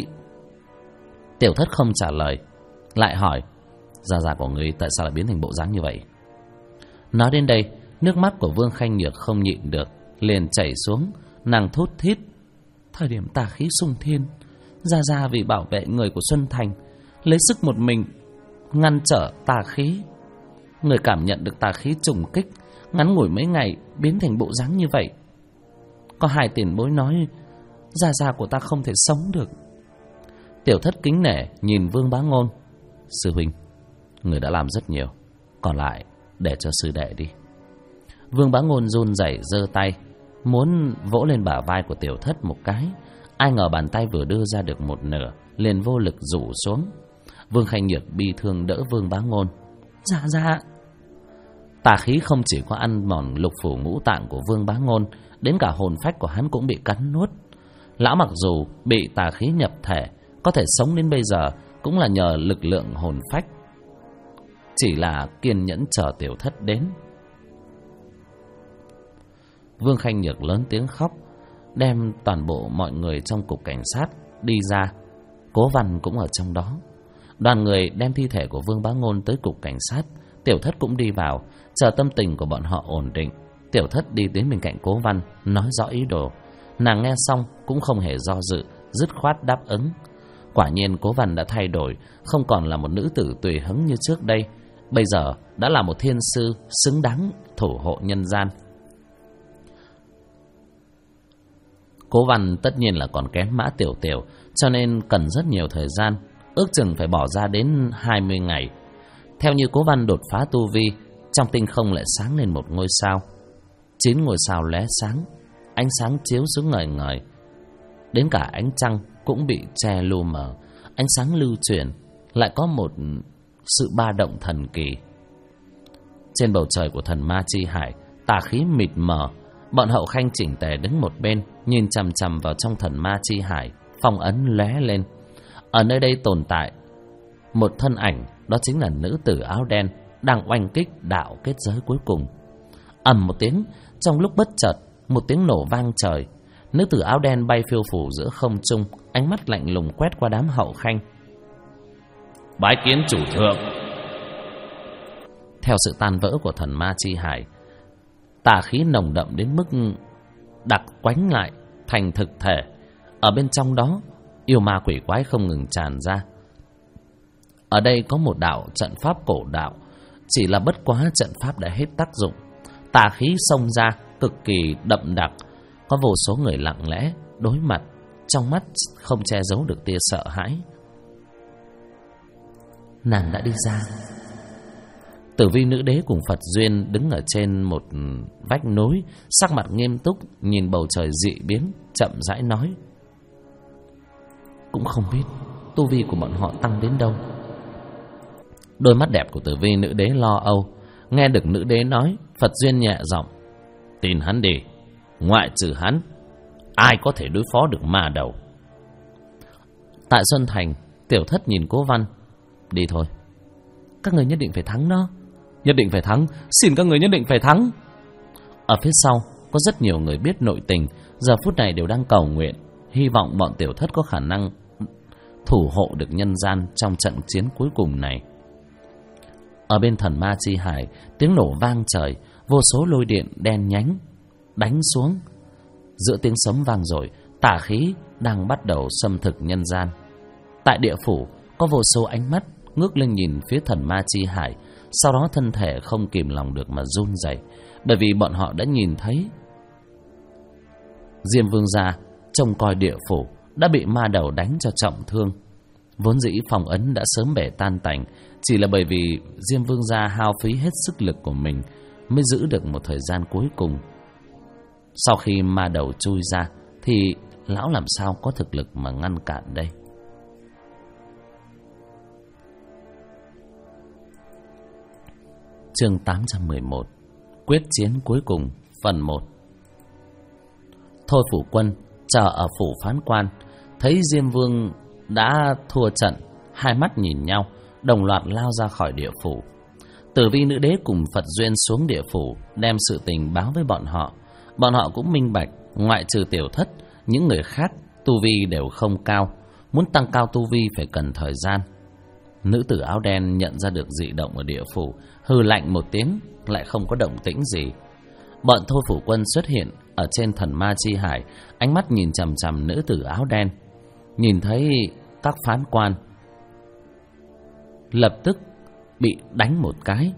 Tiểu Thất không trả lời, lại hỏi: Gia của ngươi tại sao lại biến thành bộ dáng như vậy?" Nói đến đây, nước mắt của Vương Khanh Nhược không nhịn được, liền chảy xuống. Nàng thút thít: "Thời điểm tà khí xung thiên, Gia vì bảo vệ người của Xuân Thành, lấy sức một mình ngăn trở tà khí. Người cảm nhận được tà khí trùng kích, ngắn ngủi mấy ngày biến thành bộ dáng như vậy. Có hai tiền bối nói Gia của ta không thể sống được." Tiểu Thất kính nể nhìn Vương Bá Ngôn: "Sư huynh, người đã làm rất nhiều, còn lại để cho sư đệ đi." Vương Bá Ngôn run rẩy giơ tay muốn vỗ lên bả vai của Tiểu Thất một cái, ai ngờ bàn tay vừa đưa ra được một nửa liền vô lực rủ xuống. Vương Khanh Nhược bi thương đỡ Vương Bá Ngôn: Dạ. Tà khí không chỉ có ăn mòn lục phủ ngũ tạng của Vương Bá Ngôn, đến cả hồn phách của hắn cũng bị cắn nuốt. Lão mặc dù bị tà khí nhập thể, có thể sống đến bây giờ cũng là nhờ lực lượng hồn phách. Chỉ là kiên nhẫn chờ Tiểu Thất đến. Vương Khanh Nhược lớn tiếng khóc, đem toàn bộ mọi người trong cục cảnh sát đi ra. Cố Văn cũng ở trong đó. Đoàn người đem thi thể của Vương Bá Ngôn tới cục cảnh sát. Tiểu Thất cũng đi vào, chờ tâm tình của bọn họ ổn định. Tiểu Thất đi đến bên cạnh Cố Văn, nói rõ ý đồ. Nàng nghe xong cũng không hề do dự, dứt khoát đáp ứng. Quả nhiên Cố Văn đã thay đổi, không còn là một nữ tử tùy hứng như trước đây, bây giờ đã là một thiên sư xứng đáng thủ hộ nhân gian. Cố Văn tất nhiên là còn kém Mã Tiểu Tiểu, cho nên cần rất nhiều thời gian, ước chừng phải bỏ ra đến 20 ngày. Theo như Cố Văn đột phá tu vi, trong tinh không lại sáng lên một ngôi sao. 9 ngôi sao lóe sáng, ánh sáng chiếu xuống ngời ngời. Đến cả ánh trăng cũng bị che lu mờ, ánh sáng lưu chuyển, lại có một sự ba động thần kỳ. Trên bầu trời của thần ma chi hải, tà khí mịt mờ. Bọn Hậu Khanh chỉnh tề đứng một bên, nhìn chằm chằm vào trong thần ma chi hải, phong ấn lóe lên. Ở nơi đây tồn tại một thân ảnh, đó chính là nữ tử áo đen đang oanh kích đạo kết giới cuối cùng. Ầm một tiếng, trong lúc bất chợt, một tiếng nổ vang trời. Nữ tử áo đen bay phiêu phù giữa không trung, ánh mắt lạnh lùng quét qua đám Hậu Khanh. Bái kiến chủ thượng. Theo sự tan vỡ của thần ma chi hải, tà khí nồng đậm đến mức đặc quánh lại thành thực thể. Ở bên trong đó, yêu ma quỷ quái không ngừng tràn ra. Ở đây có một đạo trận pháp cổ đạo, chỉ là bất quá trận pháp đã hết tác dụng. Tà khí xông ra cực kỳ đậm đặc, có vô số người lặng lẽ đối mặt, trong mắt không che giấu được tia sợ hãi. Nàng đã đi ra. Tử Vi nữ đế cùng Phật Duyên đứng ở trên một vách núi, sắc mặt nghiêm túc nhìn bầu trời dị biến, chậm rãi nói: Cũng không biết tu vi của bọn họ tăng đến đâu. Đôi mắt đẹp của Tử Vi nữ đế lo âu. Nghe được nữ đế nói, Phật Duyên nhẹ giọng: Tin hắn đi, ngoại trừ hắn, ai có thể đối phó được ma đầu. Tại Xuân Thành, Tiểu Thất nhìn Cố Văn. Đi thôi. Các người nhất định phải thắng nó. Nhất định phải thắng, xin các người nhất định phải thắng. Ở phía sau có rất nhiều người biết nội tình, giờ phút này đều đang cầu nguyện, hy vọng bọn Tiểu Thất có khả năng thủ hộ được nhân gian trong trận chiến cuối cùng này. Ở bên Thần Ma Chi Hải, tiếng nổ vang trời, vô số lôi điện đen nhánh đánh xuống. Giữa tiếng sấm vang rồi, tà khí đang bắt đầu xâm thực nhân gian. Tại địa phủ có vô số ánh mắt ngước lên nhìn phía Thần Ma Chi Hải, sau đó thân thể không kìm lòng được mà run rẩy, bởi vì bọn họ đã nhìn thấy Diêm Vương gia trông coi địa phủ đã bị ma đầu đánh cho trọng thương. Vốn dĩ phong ấn đã sớm bể tan tành, chỉ là bởi vì Diêm Vương gia hao phí hết sức lực của mình mới giữ được một thời gian cuối cùng. Sau khi ma đầu chui ra thì lão làm sao có thực lực mà ngăn cản đây? Chương 811 Quyết chiến cuối cùng phần 1. Thôi Phủ Quân chờ ở phủ phán quan, thấy Diêm Vương đã thua trận, hai mắt nhìn nhau, đồng loạt lao ra khỏi địa phủ. Tử Vi Nữ Đế cùng Phật Duyên xuống địa phủ, đem sự tình báo với bọn họ. Bọn họ cũng minh bạch, ngoại trừ Tiểu Thất, những người khác tu vi đều không cao, muốn tăng cao tu vi phải cần thời gian. Nữ tử áo đen nhận ra được dị động ở địa phủ, hừ lạnh một tiếng, lại không có động tĩnh gì. Bọn Thôi Phủ Quân xuất hiện ở trên Thần Ma Chi Hải, ánh mắt nhìn chằm chằm nữ tử áo đen. Nhìn thấy các phán quan, lập tức bị đánh một cái.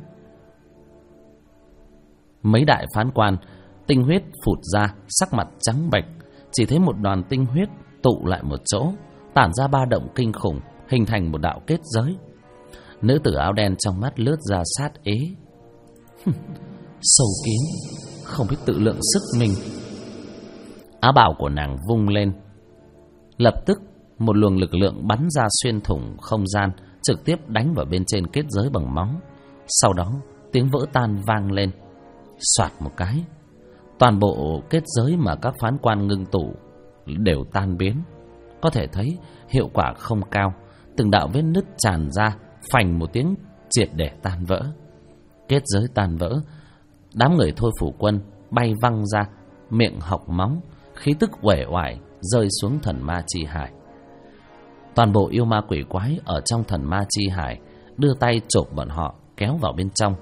Mấy đại phán quan tinh huyết phụt ra, sắc mặt trắng bệch, chỉ thấy một đoàn tinh huyết tụ lại một chỗ, tản ra ba động kinh khủng, hình thành một đạo kết giới. Nữ tử áo đen trong mắt lướt ra sát ý. Sâu kiến, không biết tự lượng sức mình. Áo bào của nàng vung lên, lập tức một luồng lực lượng bắn ra xuyên thủng không gian, trực tiếp đánh vào bên trên kết giới bằng móng. Sau đó tiếng vỡ tan vang lên, xoạt một cái, toàn bộ kết giới mà các phán quan ngưng tụ đều tan biến. Có thể thấy hiệu quả không cao, từng đạo vết nứt tràn ra, phành một tiếng triệt để tan vỡ. Kết giới tan vỡ, đám người Thôi Phủ Quân bay văng ra, miệng hộc máu, khí tức uể oải rơi xuống Thần Ma Chi Hải. Toàn bộ yêu ma quỷ quái ở trong Thần Ma Chi Hải đưa tay chộp bọn họ, kéo vào bên trong.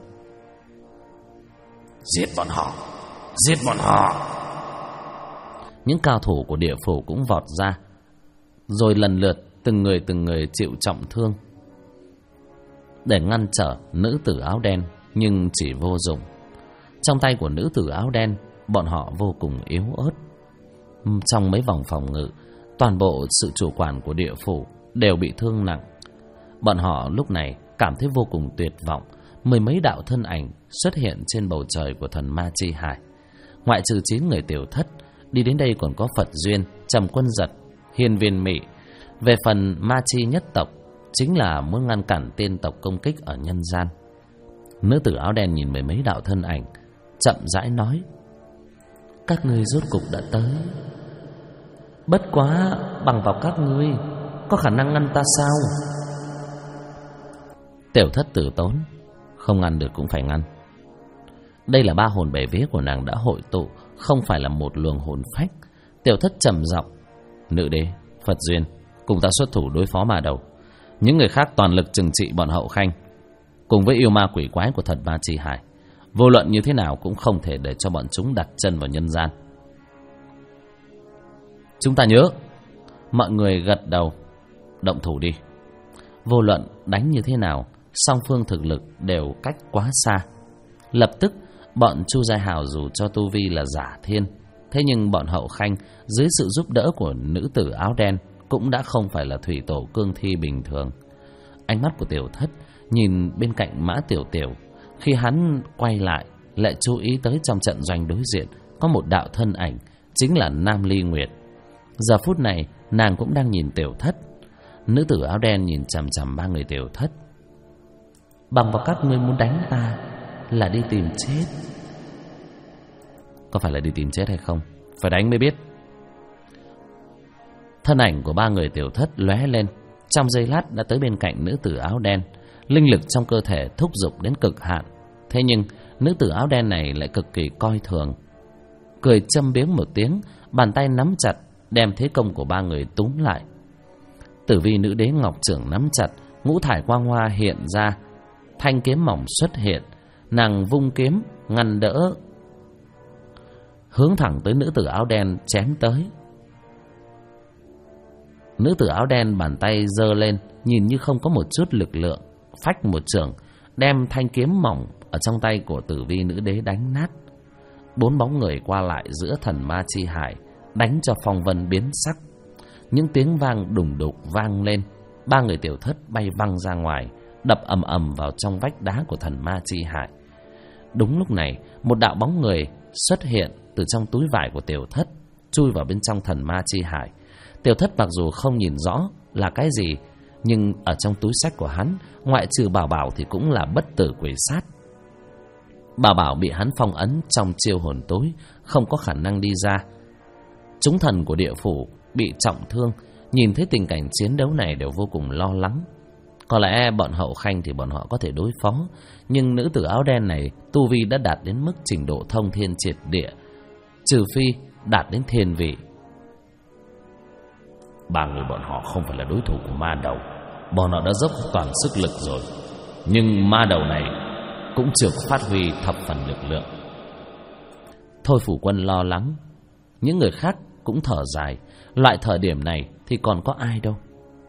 Giết bọn họ, giết bọn họ. Những cao thủ của địa phủ cũng vọt ra, rồi lần lượt từng người chịu trọng thương để ngăn trở nữ tử áo đen, nhưng chỉ vô dụng. Trong tay của nữ tử áo đen, bọn họ vô cùng yếu ớt. Trong mấy vòng phòng ngự, toàn bộ sự chủ quản của địa phủ đều bị thương nặng. Bọn họ lúc này cảm thấy vô cùng tuyệt vọng. Mười mấy đạo thân ảnh xuất hiện trên bầu trời của Thần Ma Chi Hải. Ngoại trừ 9 người Tiểu Thất, đi đến đây còn có Phật Duyên, Trầm Quân Giật, Hiên Viên Mị. Về phần Ma Chi nhất tộc, chính là muốn ngăn cản tiên tộc công kích ở nhân gian. Nữ tử áo đen nhìn mười mấy đạo thân ảnh, chậm rãi nói: các ngươi rốt cục đã tới. Bất quá bằng vào các ngươi có khả năng ngăn ta sao? Tiểu Thất từ tốn: không ngăn được cũng phải ngăn. Đây là ba hồn bể vía của nàng đã hội tụ, không phải là một luồng hồn phách. Tiểu Thất trầm giọng: Nữ Đế, Phật Duyên, cùng ta xuất thủ đối phó ma đầu. Những người khác toàn lực trừng trị bọn Hậu Khanh cùng với yêu ma quỷ quái của Thần Ma Chi Hải. Vô luận như thế nào cũng không thể để cho bọn chúng đặt chân vào nhân gian. Chúng ta nhớ. Mọi người gật đầu. Động thủ đi. Vô luận đánh như thế nào, song phương thực lực đều cách quá xa. Lập tức bọn Chu Giai Hào dù cho tu vi là giả thiên, thế nhưng bọn Hậu Khanh dưới sự giúp đỡ của nữ tử áo đen cũng đã không phải là thủy tổ cương thi bình thường. Ánh mắt của Tiểu Thất nhìn bên cạnh Mã Tiểu Tiểu. Khi hắn quay lại chú ý tới trong trận doanh đối diện có một đạo thân ảnh, chính là Nam Ly Nguyệt. Giờ phút này nàng cũng đang nhìn Tiểu Thất. Nữ tử áo đen nhìn chằm chằm ba người Tiểu Thất. Bằng vào các ngươi muốn đánh ta là đi tìm chết. Có phải là đi tìm chết hay không, phải đánh mới biết. Thân ảnh của ba người tiểu thất lóe lên, trong giây lát đã tới bên cạnh nữ tử áo đen. Linh lực trong cơ thể thúc giục đến cực hạn. Thế nhưng nữ tử áo đen này lại cực kỳ coi thường, cười châm biếm một tiếng, bàn tay nắm chặt, đem thế công của ba người túm lại. Tử vi nữ đế ngọc trưởng nắm chặt, ngũ thải quang hoa hiện ra, thanh kiếm mỏng xuất hiện, nàng vung kiếm ngăn đỡ, hướng thẳng tới nữ tử áo đen chém tới. Nữ tử áo đen bàn tay giơ lên, nhìn như không có một chút lực lượng, phách một chưởng, đem thanh kiếm mỏng ở trong tay của tử vi nữ đế đánh nát. 4 bóng người qua lại giữa thần ma chi hải, đánh cho phong vân biến sắc. Những tiếng vang đùng đục vang lên, ba người tiểu thất bay văng ra ngoài, đập ầm ầm vào trong vách đá của thần ma chi hải. Đúng lúc này, một đạo bóng người xuất hiện từ trong túi vải của tiểu thất, chui vào bên trong thần ma chi hải. Tiểu thất mặc dù không nhìn rõ là cái gì, nhưng ở trong túi xách của hắn, ngoại trừ Bảo Bảo thì cũng là bất tử quỷ sát. Bảo Bảo bị hắn phong ấn trong chiêu hồn tối, không có khả năng đi ra. Chúng thần của địa phủ bị trọng thương, nhìn thấy tình cảnh chiến đấu này đều vô cùng lo lắng. Có lẽ bọn Hậu Khanh thì bọn họ có thể đối phó, nhưng nữ tử áo đen này tu vi đã đạt đến mức trình độ thông thiên triệt địa, trừ phi đạt đến thiên vị. Ba người bọn họ không phải là đối thủ của ma đầu. Bọn họ đã dốc toàn sức lực rồi, nhưng ma đầu này cũng chưa phát huy thập phần lực lượng. Thôi Phủ Quân lo lắng, những người khác cũng thở dài. Loại thời điểm này thì còn có ai đâu.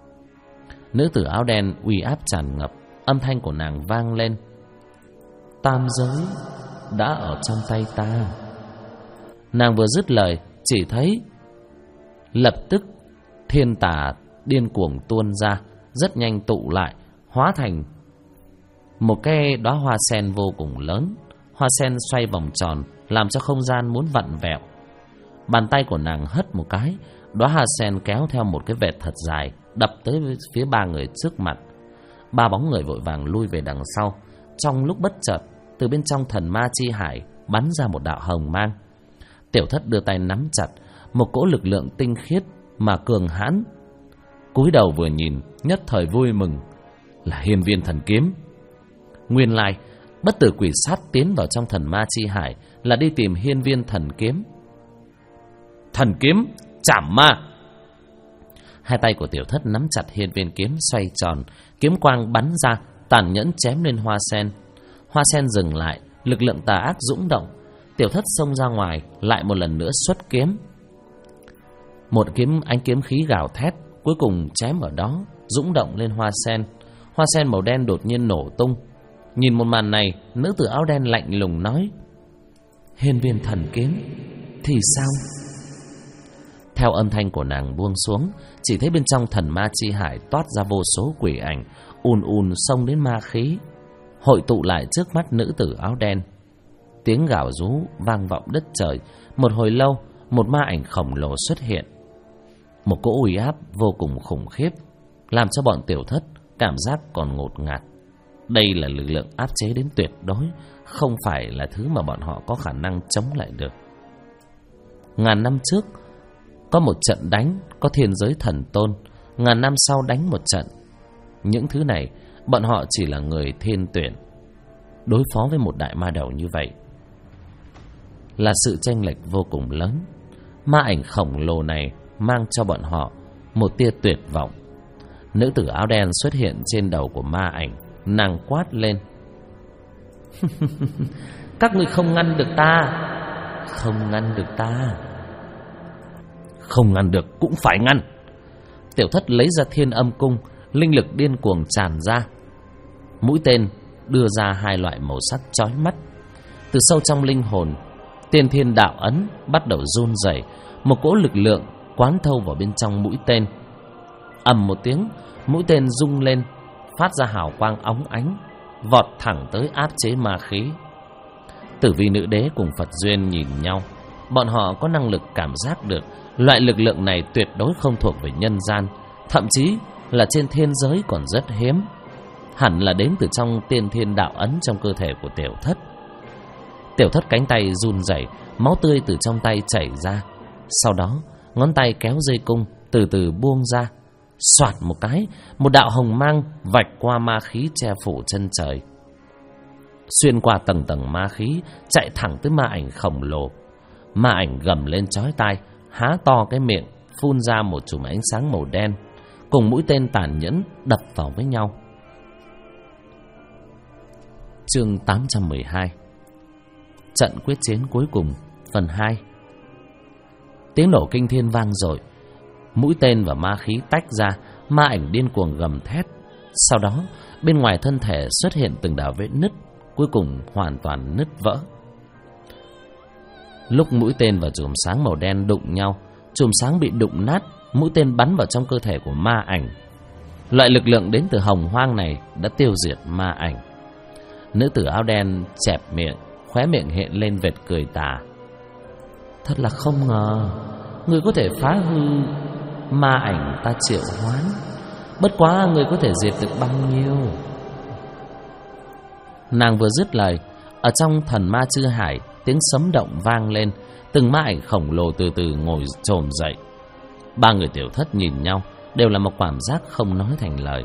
Nữ tử áo đen uy áp tràn ngập, âm thanh của nàng vang lên: tam giới đã ở trong tay ta. Nàng vừa dứt lời, chỉ thấy lập tức thiên tà điên cuồng tuôn ra, rất nhanh tụ lại, hóa thành một cái đóa hoa sen vô cùng lớn. Hoa sen xoay vòng tròn, làm cho không gian muốn vặn vẹo. Bàn tay của nàng hất một cái, đóa hoa sen kéo theo một cái vệt thật dài, đập tới phía ba người trước mặt. Ba bóng người vội vàng lui về đằng sau. Trong lúc bất chợt, từ bên trong thần ma chi hải bắn ra một đạo hồng mang. Tiểu thất đưa tay nắm chặt một cỗ lực lượng tinh khiết mà cường hãn, cúi đầu vừa nhìn, nhất thời vui mừng, là Hiên Viên Thần Kiếm. Nguyên lai bất tử quỷ sát tiến vào trong thần ma chi hải là đi tìm Hiên Viên Thần Kiếm. Thần kiếm chảm ma. Hai tay của tiểu thất nắm chặt hiên viên kiếm xoay tròn, kiếm quang bắn ra, tàn nhẫn chém lên hoa sen. Hoa sen dừng lại, lực lượng tà ác dũng động. Tiểu thất xông ra ngoài, lại một lần nữa xuất kiếm. Một kiếm, ánh kiếm khí gào thét, cuối cùng chém ở đó, dũng động lên hoa sen. Hoa sen màu đen đột nhiên nổ tung. Nhìn một màn này, nữ tử áo đen lạnh lùng nói: Hiên Viên Thần Kiếm thì sao? Theo âm thanh của nàng buông xuống, chỉ thấy bên trong thần ma chi hải toát ra vô số quỷ ảnh, ùn ùn xông đến ma khí, hội tụ lại trước mắt nữ tử áo đen. Tiếng gào rú vang vọng đất trời. Một hồi lâu, một ma ảnh khổng lồ xuất hiện. Một cỗ uy áp vô cùng khủng khiếp, làm cho bọn tiểu thất cảm giác còn ngột ngạt. Đây là lực lượng áp chế đến tuyệt đối, không phải là thứ mà bọn họ có khả năng chống lại được. Ngàn năm trước có một trận đánh, có thiên giới thần tôn. Ngàn năm sau đánh một trận. Những thứ này bọn họ chỉ là người thiên tuyển. Đối phó với một đại ma đầu như vậy là sự chênh lệch vô cùng lớn. Ma ảnh khổng lồ này mang cho bọn họ một tia tuyệt vọng. Nữ tử áo đen xuất hiện trên đầu của ma ảnh. Nàng quát lên: Các ngươi không ngăn được ta. Không ngăn được ta. Không ngăn được cũng phải ngăn. Tiểu thất lấy ra Thiên Âm Cung, linh lực điên cuồng tràn ra. Mũi tên đưa ra hai loại màu sắc chói mắt. Từ sâu trong linh hồn, Tiên Thiên Đạo Ấn bắt đầu run rẩy, một cỗ lực lượng quán thâu vào bên trong mũi tên. Ầm một tiếng, mũi tên rung lên, phát ra hào quang óng ánh, vọt thẳng tới áp chế ma khí. Tử Vi nữ đế cùng Phật Duyên nhìn nhau. Bọn họ có năng lực cảm giác được loại lực lượng này tuyệt đối không thuộc về nhân gian, thậm chí là trên thiên giới còn rất hiếm. Hẳn là đến từ trong Tiên Thiên Đạo Ấn trong cơ thể của tiểu thất. Tiểu thất cánh tay run rẩy, máu tươi từ trong tay chảy ra. Sau đó ngón tay kéo dây cung, từ từ buông ra. Soạt một cái, một đạo hồng mang vạch qua ma khí che phủ chân trời, xuyên qua tầng tầng ma khí, chạy thẳng tới ma ảnh khổng lồ. Ma ảnh gầm lên chói tai, há to cái miệng, phun ra một chùm ánh sáng màu đen, cùng mũi tên tàn nhẫn đập vào với nhau. Chương 812. Trận quyết chiến cuối cùng, phần 2. Tiếng nổ kinh thiên vang dội, mũi tên và ma khí tách ra, ma ảnh điên cuồng gầm thét. Sau đó, bên ngoài thân thể xuất hiện từng đạo vết nứt, cuối cùng hoàn toàn nứt vỡ. Lúc mũi tên và chùm sáng màu đen đụng nhau, chùm sáng bị đụng nát, mũi tên bắn vào trong cơ thể của ma ảnh. Loại lực lượng đến từ hồng hoang này đã tiêu diệt ma ảnh. Nữ tử áo đen chẹp miệng, khóe miệng hiện lên vệt cười tà. Thật là không ngờ người có thể phá hư ma ảnh ta triệu hoán, bất quá người có thể diệt được bao nhiêu. Nàng vừa dứt lời, ở trong thần ma chư hải, tiếng sấm động vang lên, từng ma ảnh khổng lồ từ từ ngồi chồm dậy. Ba người Tiểu Thất nhìn nhau, đều là một cảm giác không nói thành lời.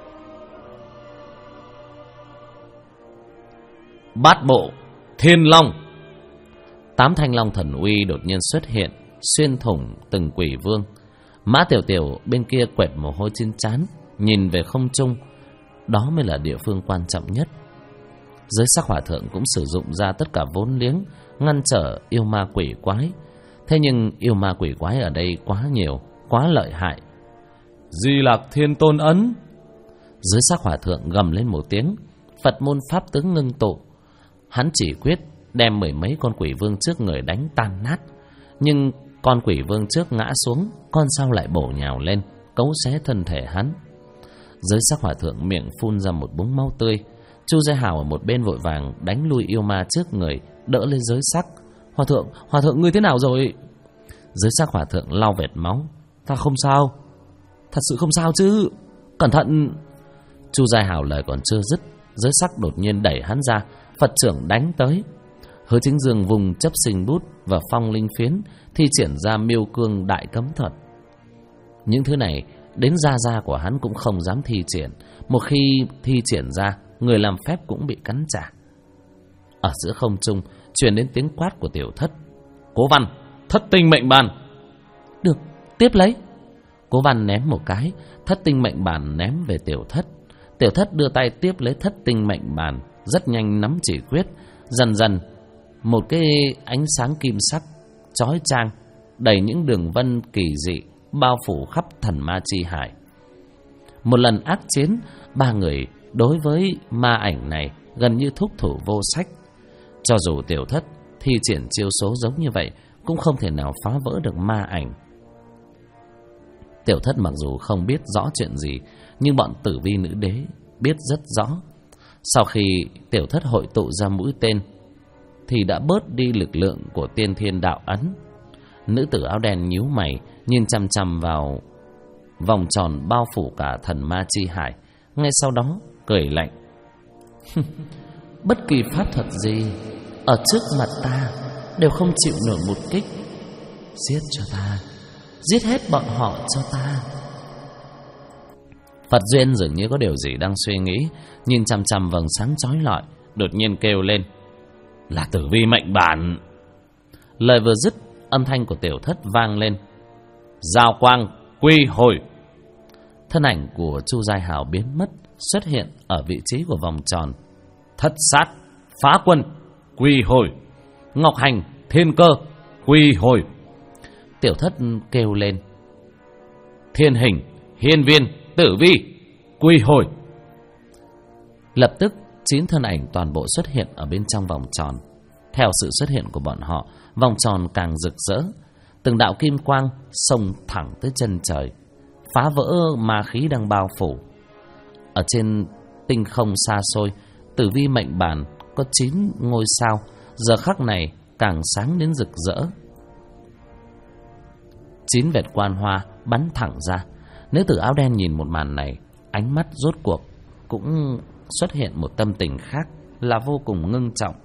Bát bộ Thiên Long. 8 thanh long thần uy đột nhiên xuất hiện, xuyên thủng từng quỷ vương. Mã Tiểu Tiểu bên kia quẹt mồ hôi trên trán, nhìn về không trung. Đó mới là địa phương quan trọng nhất. Giới sắc hòa thượng cũng sử dụng ra tất cả vốn liếng ngăn trở yêu ma quỷ quái. Thế nhưng yêu ma quỷ quái ở đây quá nhiều, quá lợi hại. Di Lạc Thiên Tôn ấn. Giới sắc hòa thượng gầm lên một tiếng, Phật môn pháp tướng ngưng tụ. Hắn chỉ quyết đem 10 mấy con quỷ vương trước người đánh tan nát. Nhưng con quỷ vương trước ngã xuống, con sau lại bổ nhào lên, cấu xé thân thể hắn. Giới sắc hòa thượng miệng phun ra một búng máu tươi. Chu Gia Hào ở một bên vội vàng đánh lui yêu ma trước người, đỡ lên giới sắc. Hòa thượng ngươi thế nào rồi? Giới sắc hòa thượng lau vệt máu. Ta không sao, thật sự không sao chứ, cẩn thận. Chu Gia Hào lời còn chưa dứt, giới sắc đột nhiên đẩy hắn ra, Phật trưởng đánh tới. Hứa Chính Dương vùng chấp sinh bút và phong linh phiến, thi triển ra miêu cương đại cấm thuật. Những thứ này đến gia của hắn cũng không dám thi triển. Một khi thi triển ra, người làm phép cũng bị cắn trả. Ở giữa không trung truyền đến tiếng quát của Tiểu Thất. Cố Văn, thất tinh mệnh bàn. Được, tiếp lấy. Cố Văn ném một cái, thất tinh mệnh bàn ném về Tiểu Thất. Tiểu Thất đưa tay tiếp lấy thất tinh mệnh bàn, rất nhanh nắm chỉ quyết. Dần dần một cái ánh sáng kim sắc chói chang đầy những đường vân kỳ dị bao phủ khắp thần ma chi hải. Một lần ác chiến, ba người đối với ma ảnh này gần như thúc thủ vô sách. Cho dù Tiểu Thất thi triển chiêu số giống như vậy, cũng không thể nào phá vỡ được ma ảnh. Tiểu Thất mặc dù không biết rõ chuyện gì, nhưng bọn tử vi nữ đế biết rất rõ. Sau khi Tiểu Thất hội tụ ra mũi tên, thì đã bớt đi lực lượng của tiên thiên đạo ấn. Nữ tử áo đen nhíu mày, nhìn chằm chằm vào vòng tròn bao phủ cả thần ma chi hải. Ngay sau đó cười lạnh. Bất kỳ pháp thuật gì ở trước mặt ta đều không chịu nổi một kích. Giết cho ta, giết hết bọn họ cho ta. Phật Duyên dường như có điều gì đang suy nghĩ, nhìn chằm chằm vầng sáng chói lọi, đột nhiên kêu lên. Là tử vi mệnh bản. Lời vừa dứt, âm thanh của Tiểu Thất vang lên. Giao quang quy hồi. Thân ảnh của Chu Giai Hào biến mất, xuất hiện ở vị trí của vòng tròn. Thất sát phá quân quy hồi. Ngọc hành thiên cơ quy hồi. Tiểu Thất kêu lên. Thiên hình hiên viên tử vi quy hồi. Lập tức 9 thân ảnh toàn bộ xuất hiện ở bên trong vòng tròn. Theo sự xuất hiện của bọn họ, vòng tròn càng rực rỡ. Từng đạo kim quang xông thẳng tới chân trời, phá vỡ ma khí đang bao phủ. Ở trên tinh không xa xôi, tử vi mệnh bàn có 9 ngôi sao, giờ khắc này càng sáng đến rực rỡ. 9 vệt quan hoa bắn thẳng ra. Nữ tử áo đen nhìn một màn này, ánh mắt rốt cuộc cũng xuất hiện một tâm tình khác, là vô cùng ngưng trọng.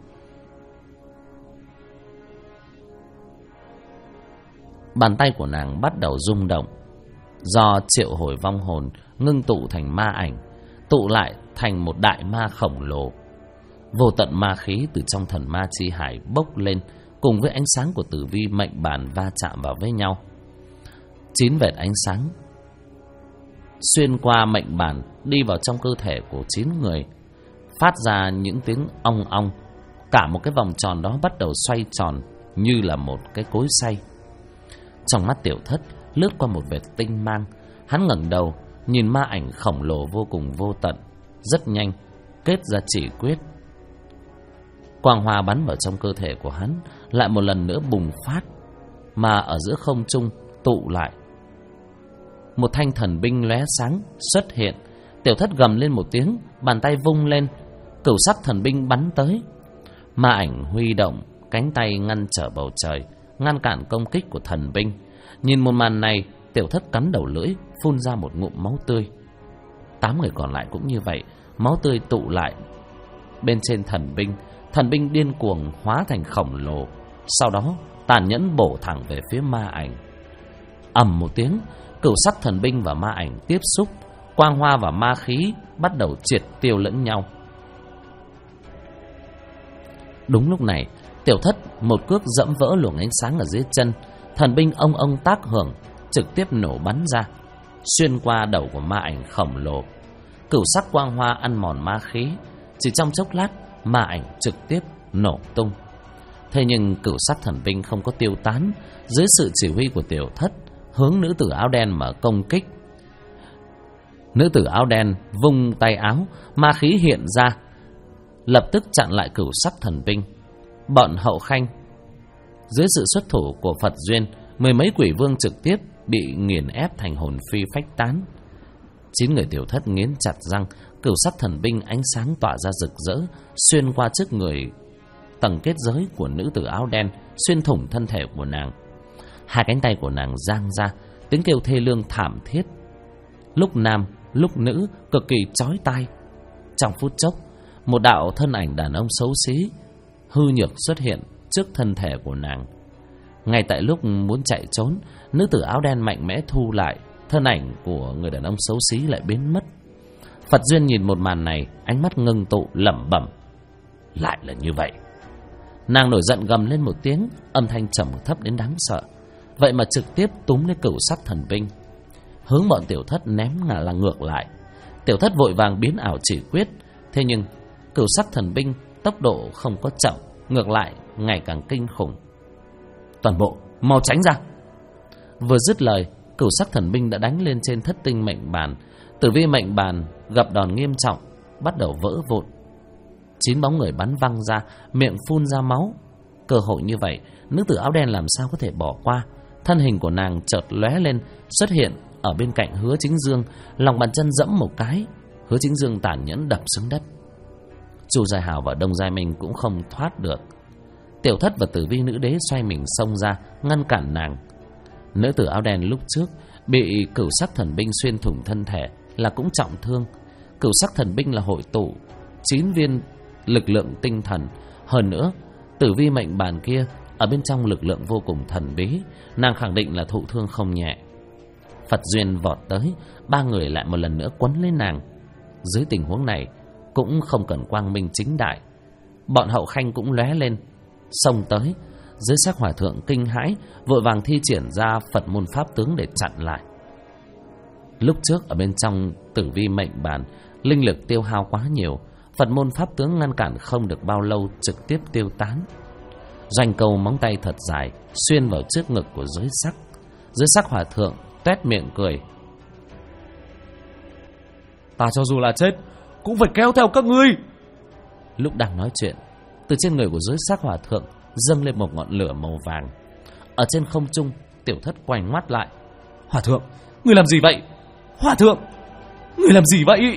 Bàn tay của nàng bắt đầu rung động, do triệu hồi vong hồn ngưng tụ thành ma ảnh, tụ lại thành một đại ma khổng lồ. Vô tận ma khí từ trong thần ma chi hải bốc lên, cùng với ánh sáng của tử vi mệnh bàn va chạm vào với nhau. 9 vệt ánh sáng xuyên qua mệnh bàn đi vào trong cơ thể của 9 người, phát ra những tiếng ong ong. Cả một cái vòng tròn đó bắt đầu xoay tròn như là một cái cối xay. Trong mắt Tiểu Thất lướt qua một vệt tinh mang. Hắn ngẩng đầu nhìn ma ảnh khổng lồ vô cùng vô tận, rất nhanh kết ra chỉ quyết. Quang hoa bắn vào trong cơ thể của hắn, lại một lần nữa bùng phát, mà ở giữa không trung tụ lại. Một thanh thần binh lóe sáng xuất hiện. Tiểu Thất gầm lên một tiếng, bàn tay vung lên, cửu sắc thần binh bắn tới. Ma ảnh huy động cánh tay ngăn trở bầu trời, ngăn cản công kích của thần binh. Nhìn một màn này, Tiểu Thất cắn đầu lưỡi, phun ra một ngụm máu tươi. 8 người còn lại cũng như vậy, máu tươi tụ lại bên trên thần binh. Thần binh điên cuồng hóa thành khổng lồ, sau đó tàn nhẫn bổ thẳng về phía ma ảnh. Ầm một tiếng, cửu sắc thần binh và ma ảnh tiếp xúc, quang hoa và ma khí bắt đầu triệt tiêu lẫn nhau. Đúng lúc này, Tiểu Thất một cước dẫm vỡ luồng ánh sáng ở dưới chân. Thần binh ông ông tác hưởng, trực tiếp nổ bắn ra, xuyên qua đầu của ma ảnh khổng lồ. Cửu sắc quang hoa ăn mòn ma khí, chỉ trong chốc lát ma ảnh trực tiếp nổ tung. Thế nhưng cửu sắc thần binh không có tiêu tán. Dưới sự chỉ huy của Tiểu Thất, hướng nữ tử áo đen mở công kích. Nữ tử áo đen vung tay áo, ma khí hiện ra, lập tức chặn lại cửu sắc thần binh. Bọn Hậu Khanh dưới sự xuất thủ của Phật Duyên, 10 mấy quỷ vương trực tiếp bị nghiền ép thành hồn phi phách tán. 9 người Tiểu Thất nghiến chặt răng. Cửu sắc thần binh ánh sáng tỏa ra rực rỡ, xuyên qua trước người tầng kết giới của nữ tử áo đen, xuyên thủng thân thể của nàng. Hai cánh tay của nàng giang ra, tiếng kêu thê lương thảm thiết, lúc nam lúc nữ, cực kỳ chói tai. Trong phút chốc, một đạo thân ảnh đàn ông xấu xí hư nhược xuất hiện trước thân thể của nàng. Ngay tại lúc muốn chạy trốn, nữ tử áo đen mạnh mẽ thu lại, thân ảnh của người đàn ông xấu xí lại biến mất. Phật Duyên nhìn một màn này, ánh mắt ngưng tụ lẩm bẩm, lại là như vậy. Nàng nổi giận gầm lên một tiếng, âm thanh trầm thấp đến đáng sợ. Vậy mà trực tiếp túm lấy cửu sắc thần binh, hướng bọn Tiểu Thất ném là ngược lại. Tiểu Thất vội vàng biến ảo chỉ quyết, thế nhưng cửu sắc thần binh tốc độ không có chậm, ngược lại ngày càng kinh khủng. Toàn bộ mau tránh ra. Vừa dứt lời, cửu sắc thần binh đã đánh lên trên thất tinh mệnh bàn. Tử vi mệnh bàn gặp đòn nghiêm trọng, bắt đầu vỡ vụn. 9 bóng người bắn văng ra, miệng phun ra máu. Cơ hội như vậy, nữ tử áo đen làm sao có thể bỏ qua. Thân hình của nàng chợt lóe lên, xuất hiện ở bên cạnh Hứa Chính Dương, lòng bàn chân dẫm một cái, Hứa Chính Dương tàn nhẫn đập xuống đất. Chu Giai Hào và Đông Giai Minh cũng không thoát được. Tiểu Thất và Tử Vi nữ đế xoay mình xông ra ngăn cản nàng. Nữ tử áo đen lúc trước bị cửu sắc thần binh xuyên thủng thân thể là cũng trọng thương. Cửu sắc thần binh là hội tụ 9 viên lực lượng tinh thần, hơn nữa Tử Vi mệnh bàn kia ở bên trong lực lượng vô cùng thần bí, nàng khẳng định là thụ thương không nhẹ. Phật Duyên vọt tới, 3 người lại một lần nữa quấn lấy nàng. Dưới tình huống này cũng không cần quang minh chính đại, bọn Hậu Khanh cũng lóe lên xông tới. Dưới sắc hỏa thượng kinh hãi, vội vàng thi triển ra Phật môn pháp tướng để chặn lại. Lúc trước ở bên trong Tử Vi mệnh bàn, linh lực tiêu hao quá nhiều, Phật môn pháp tướng ngăn cản không được bao lâu, trực tiếp tiêu tán. Doanh Câu móng tay thật dài xuyên vào trước ngực của Dưới sắc hỏa thượng toét miệng cười. Ta cho dù là chết cũng phải kéo theo các ngươi. Lúc đang nói chuyện, từ trên người của Dưới sắc hỏa thượng dâng lên một ngọn lửa màu vàng. Ở trên không trung, Tiểu Thất quay ngoắt lại. Hòa thượng, ngươi làm gì vậy? Hòa thượng, ngươi làm gì vậy?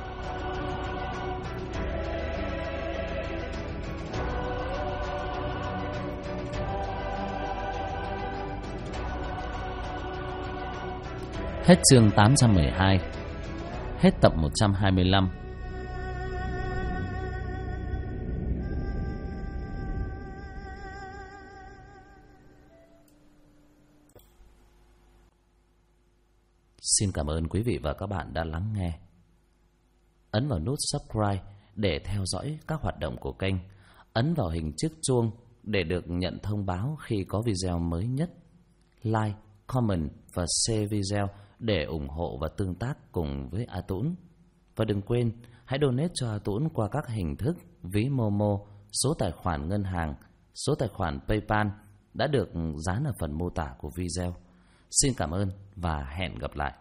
Hết chương 812. Hết tập 125. Xin cảm ơn quý vị và các bạn đã lắng nghe. Ấn vào nút subscribe để theo dõi các hoạt động của kênh. Ấn vào hình chiếc chuông để được nhận thông báo khi có video mới nhất. Like, comment và share video để ủng hộ và tương tác cùng với A Tũng. Và đừng quên, hãy donate cho A Tũng qua các hình thức ví Momo, số tài khoản ngân hàng, số tài khoản PayPal đã được dán ở phần mô tả của video. Xin cảm ơn và hẹn gặp lại.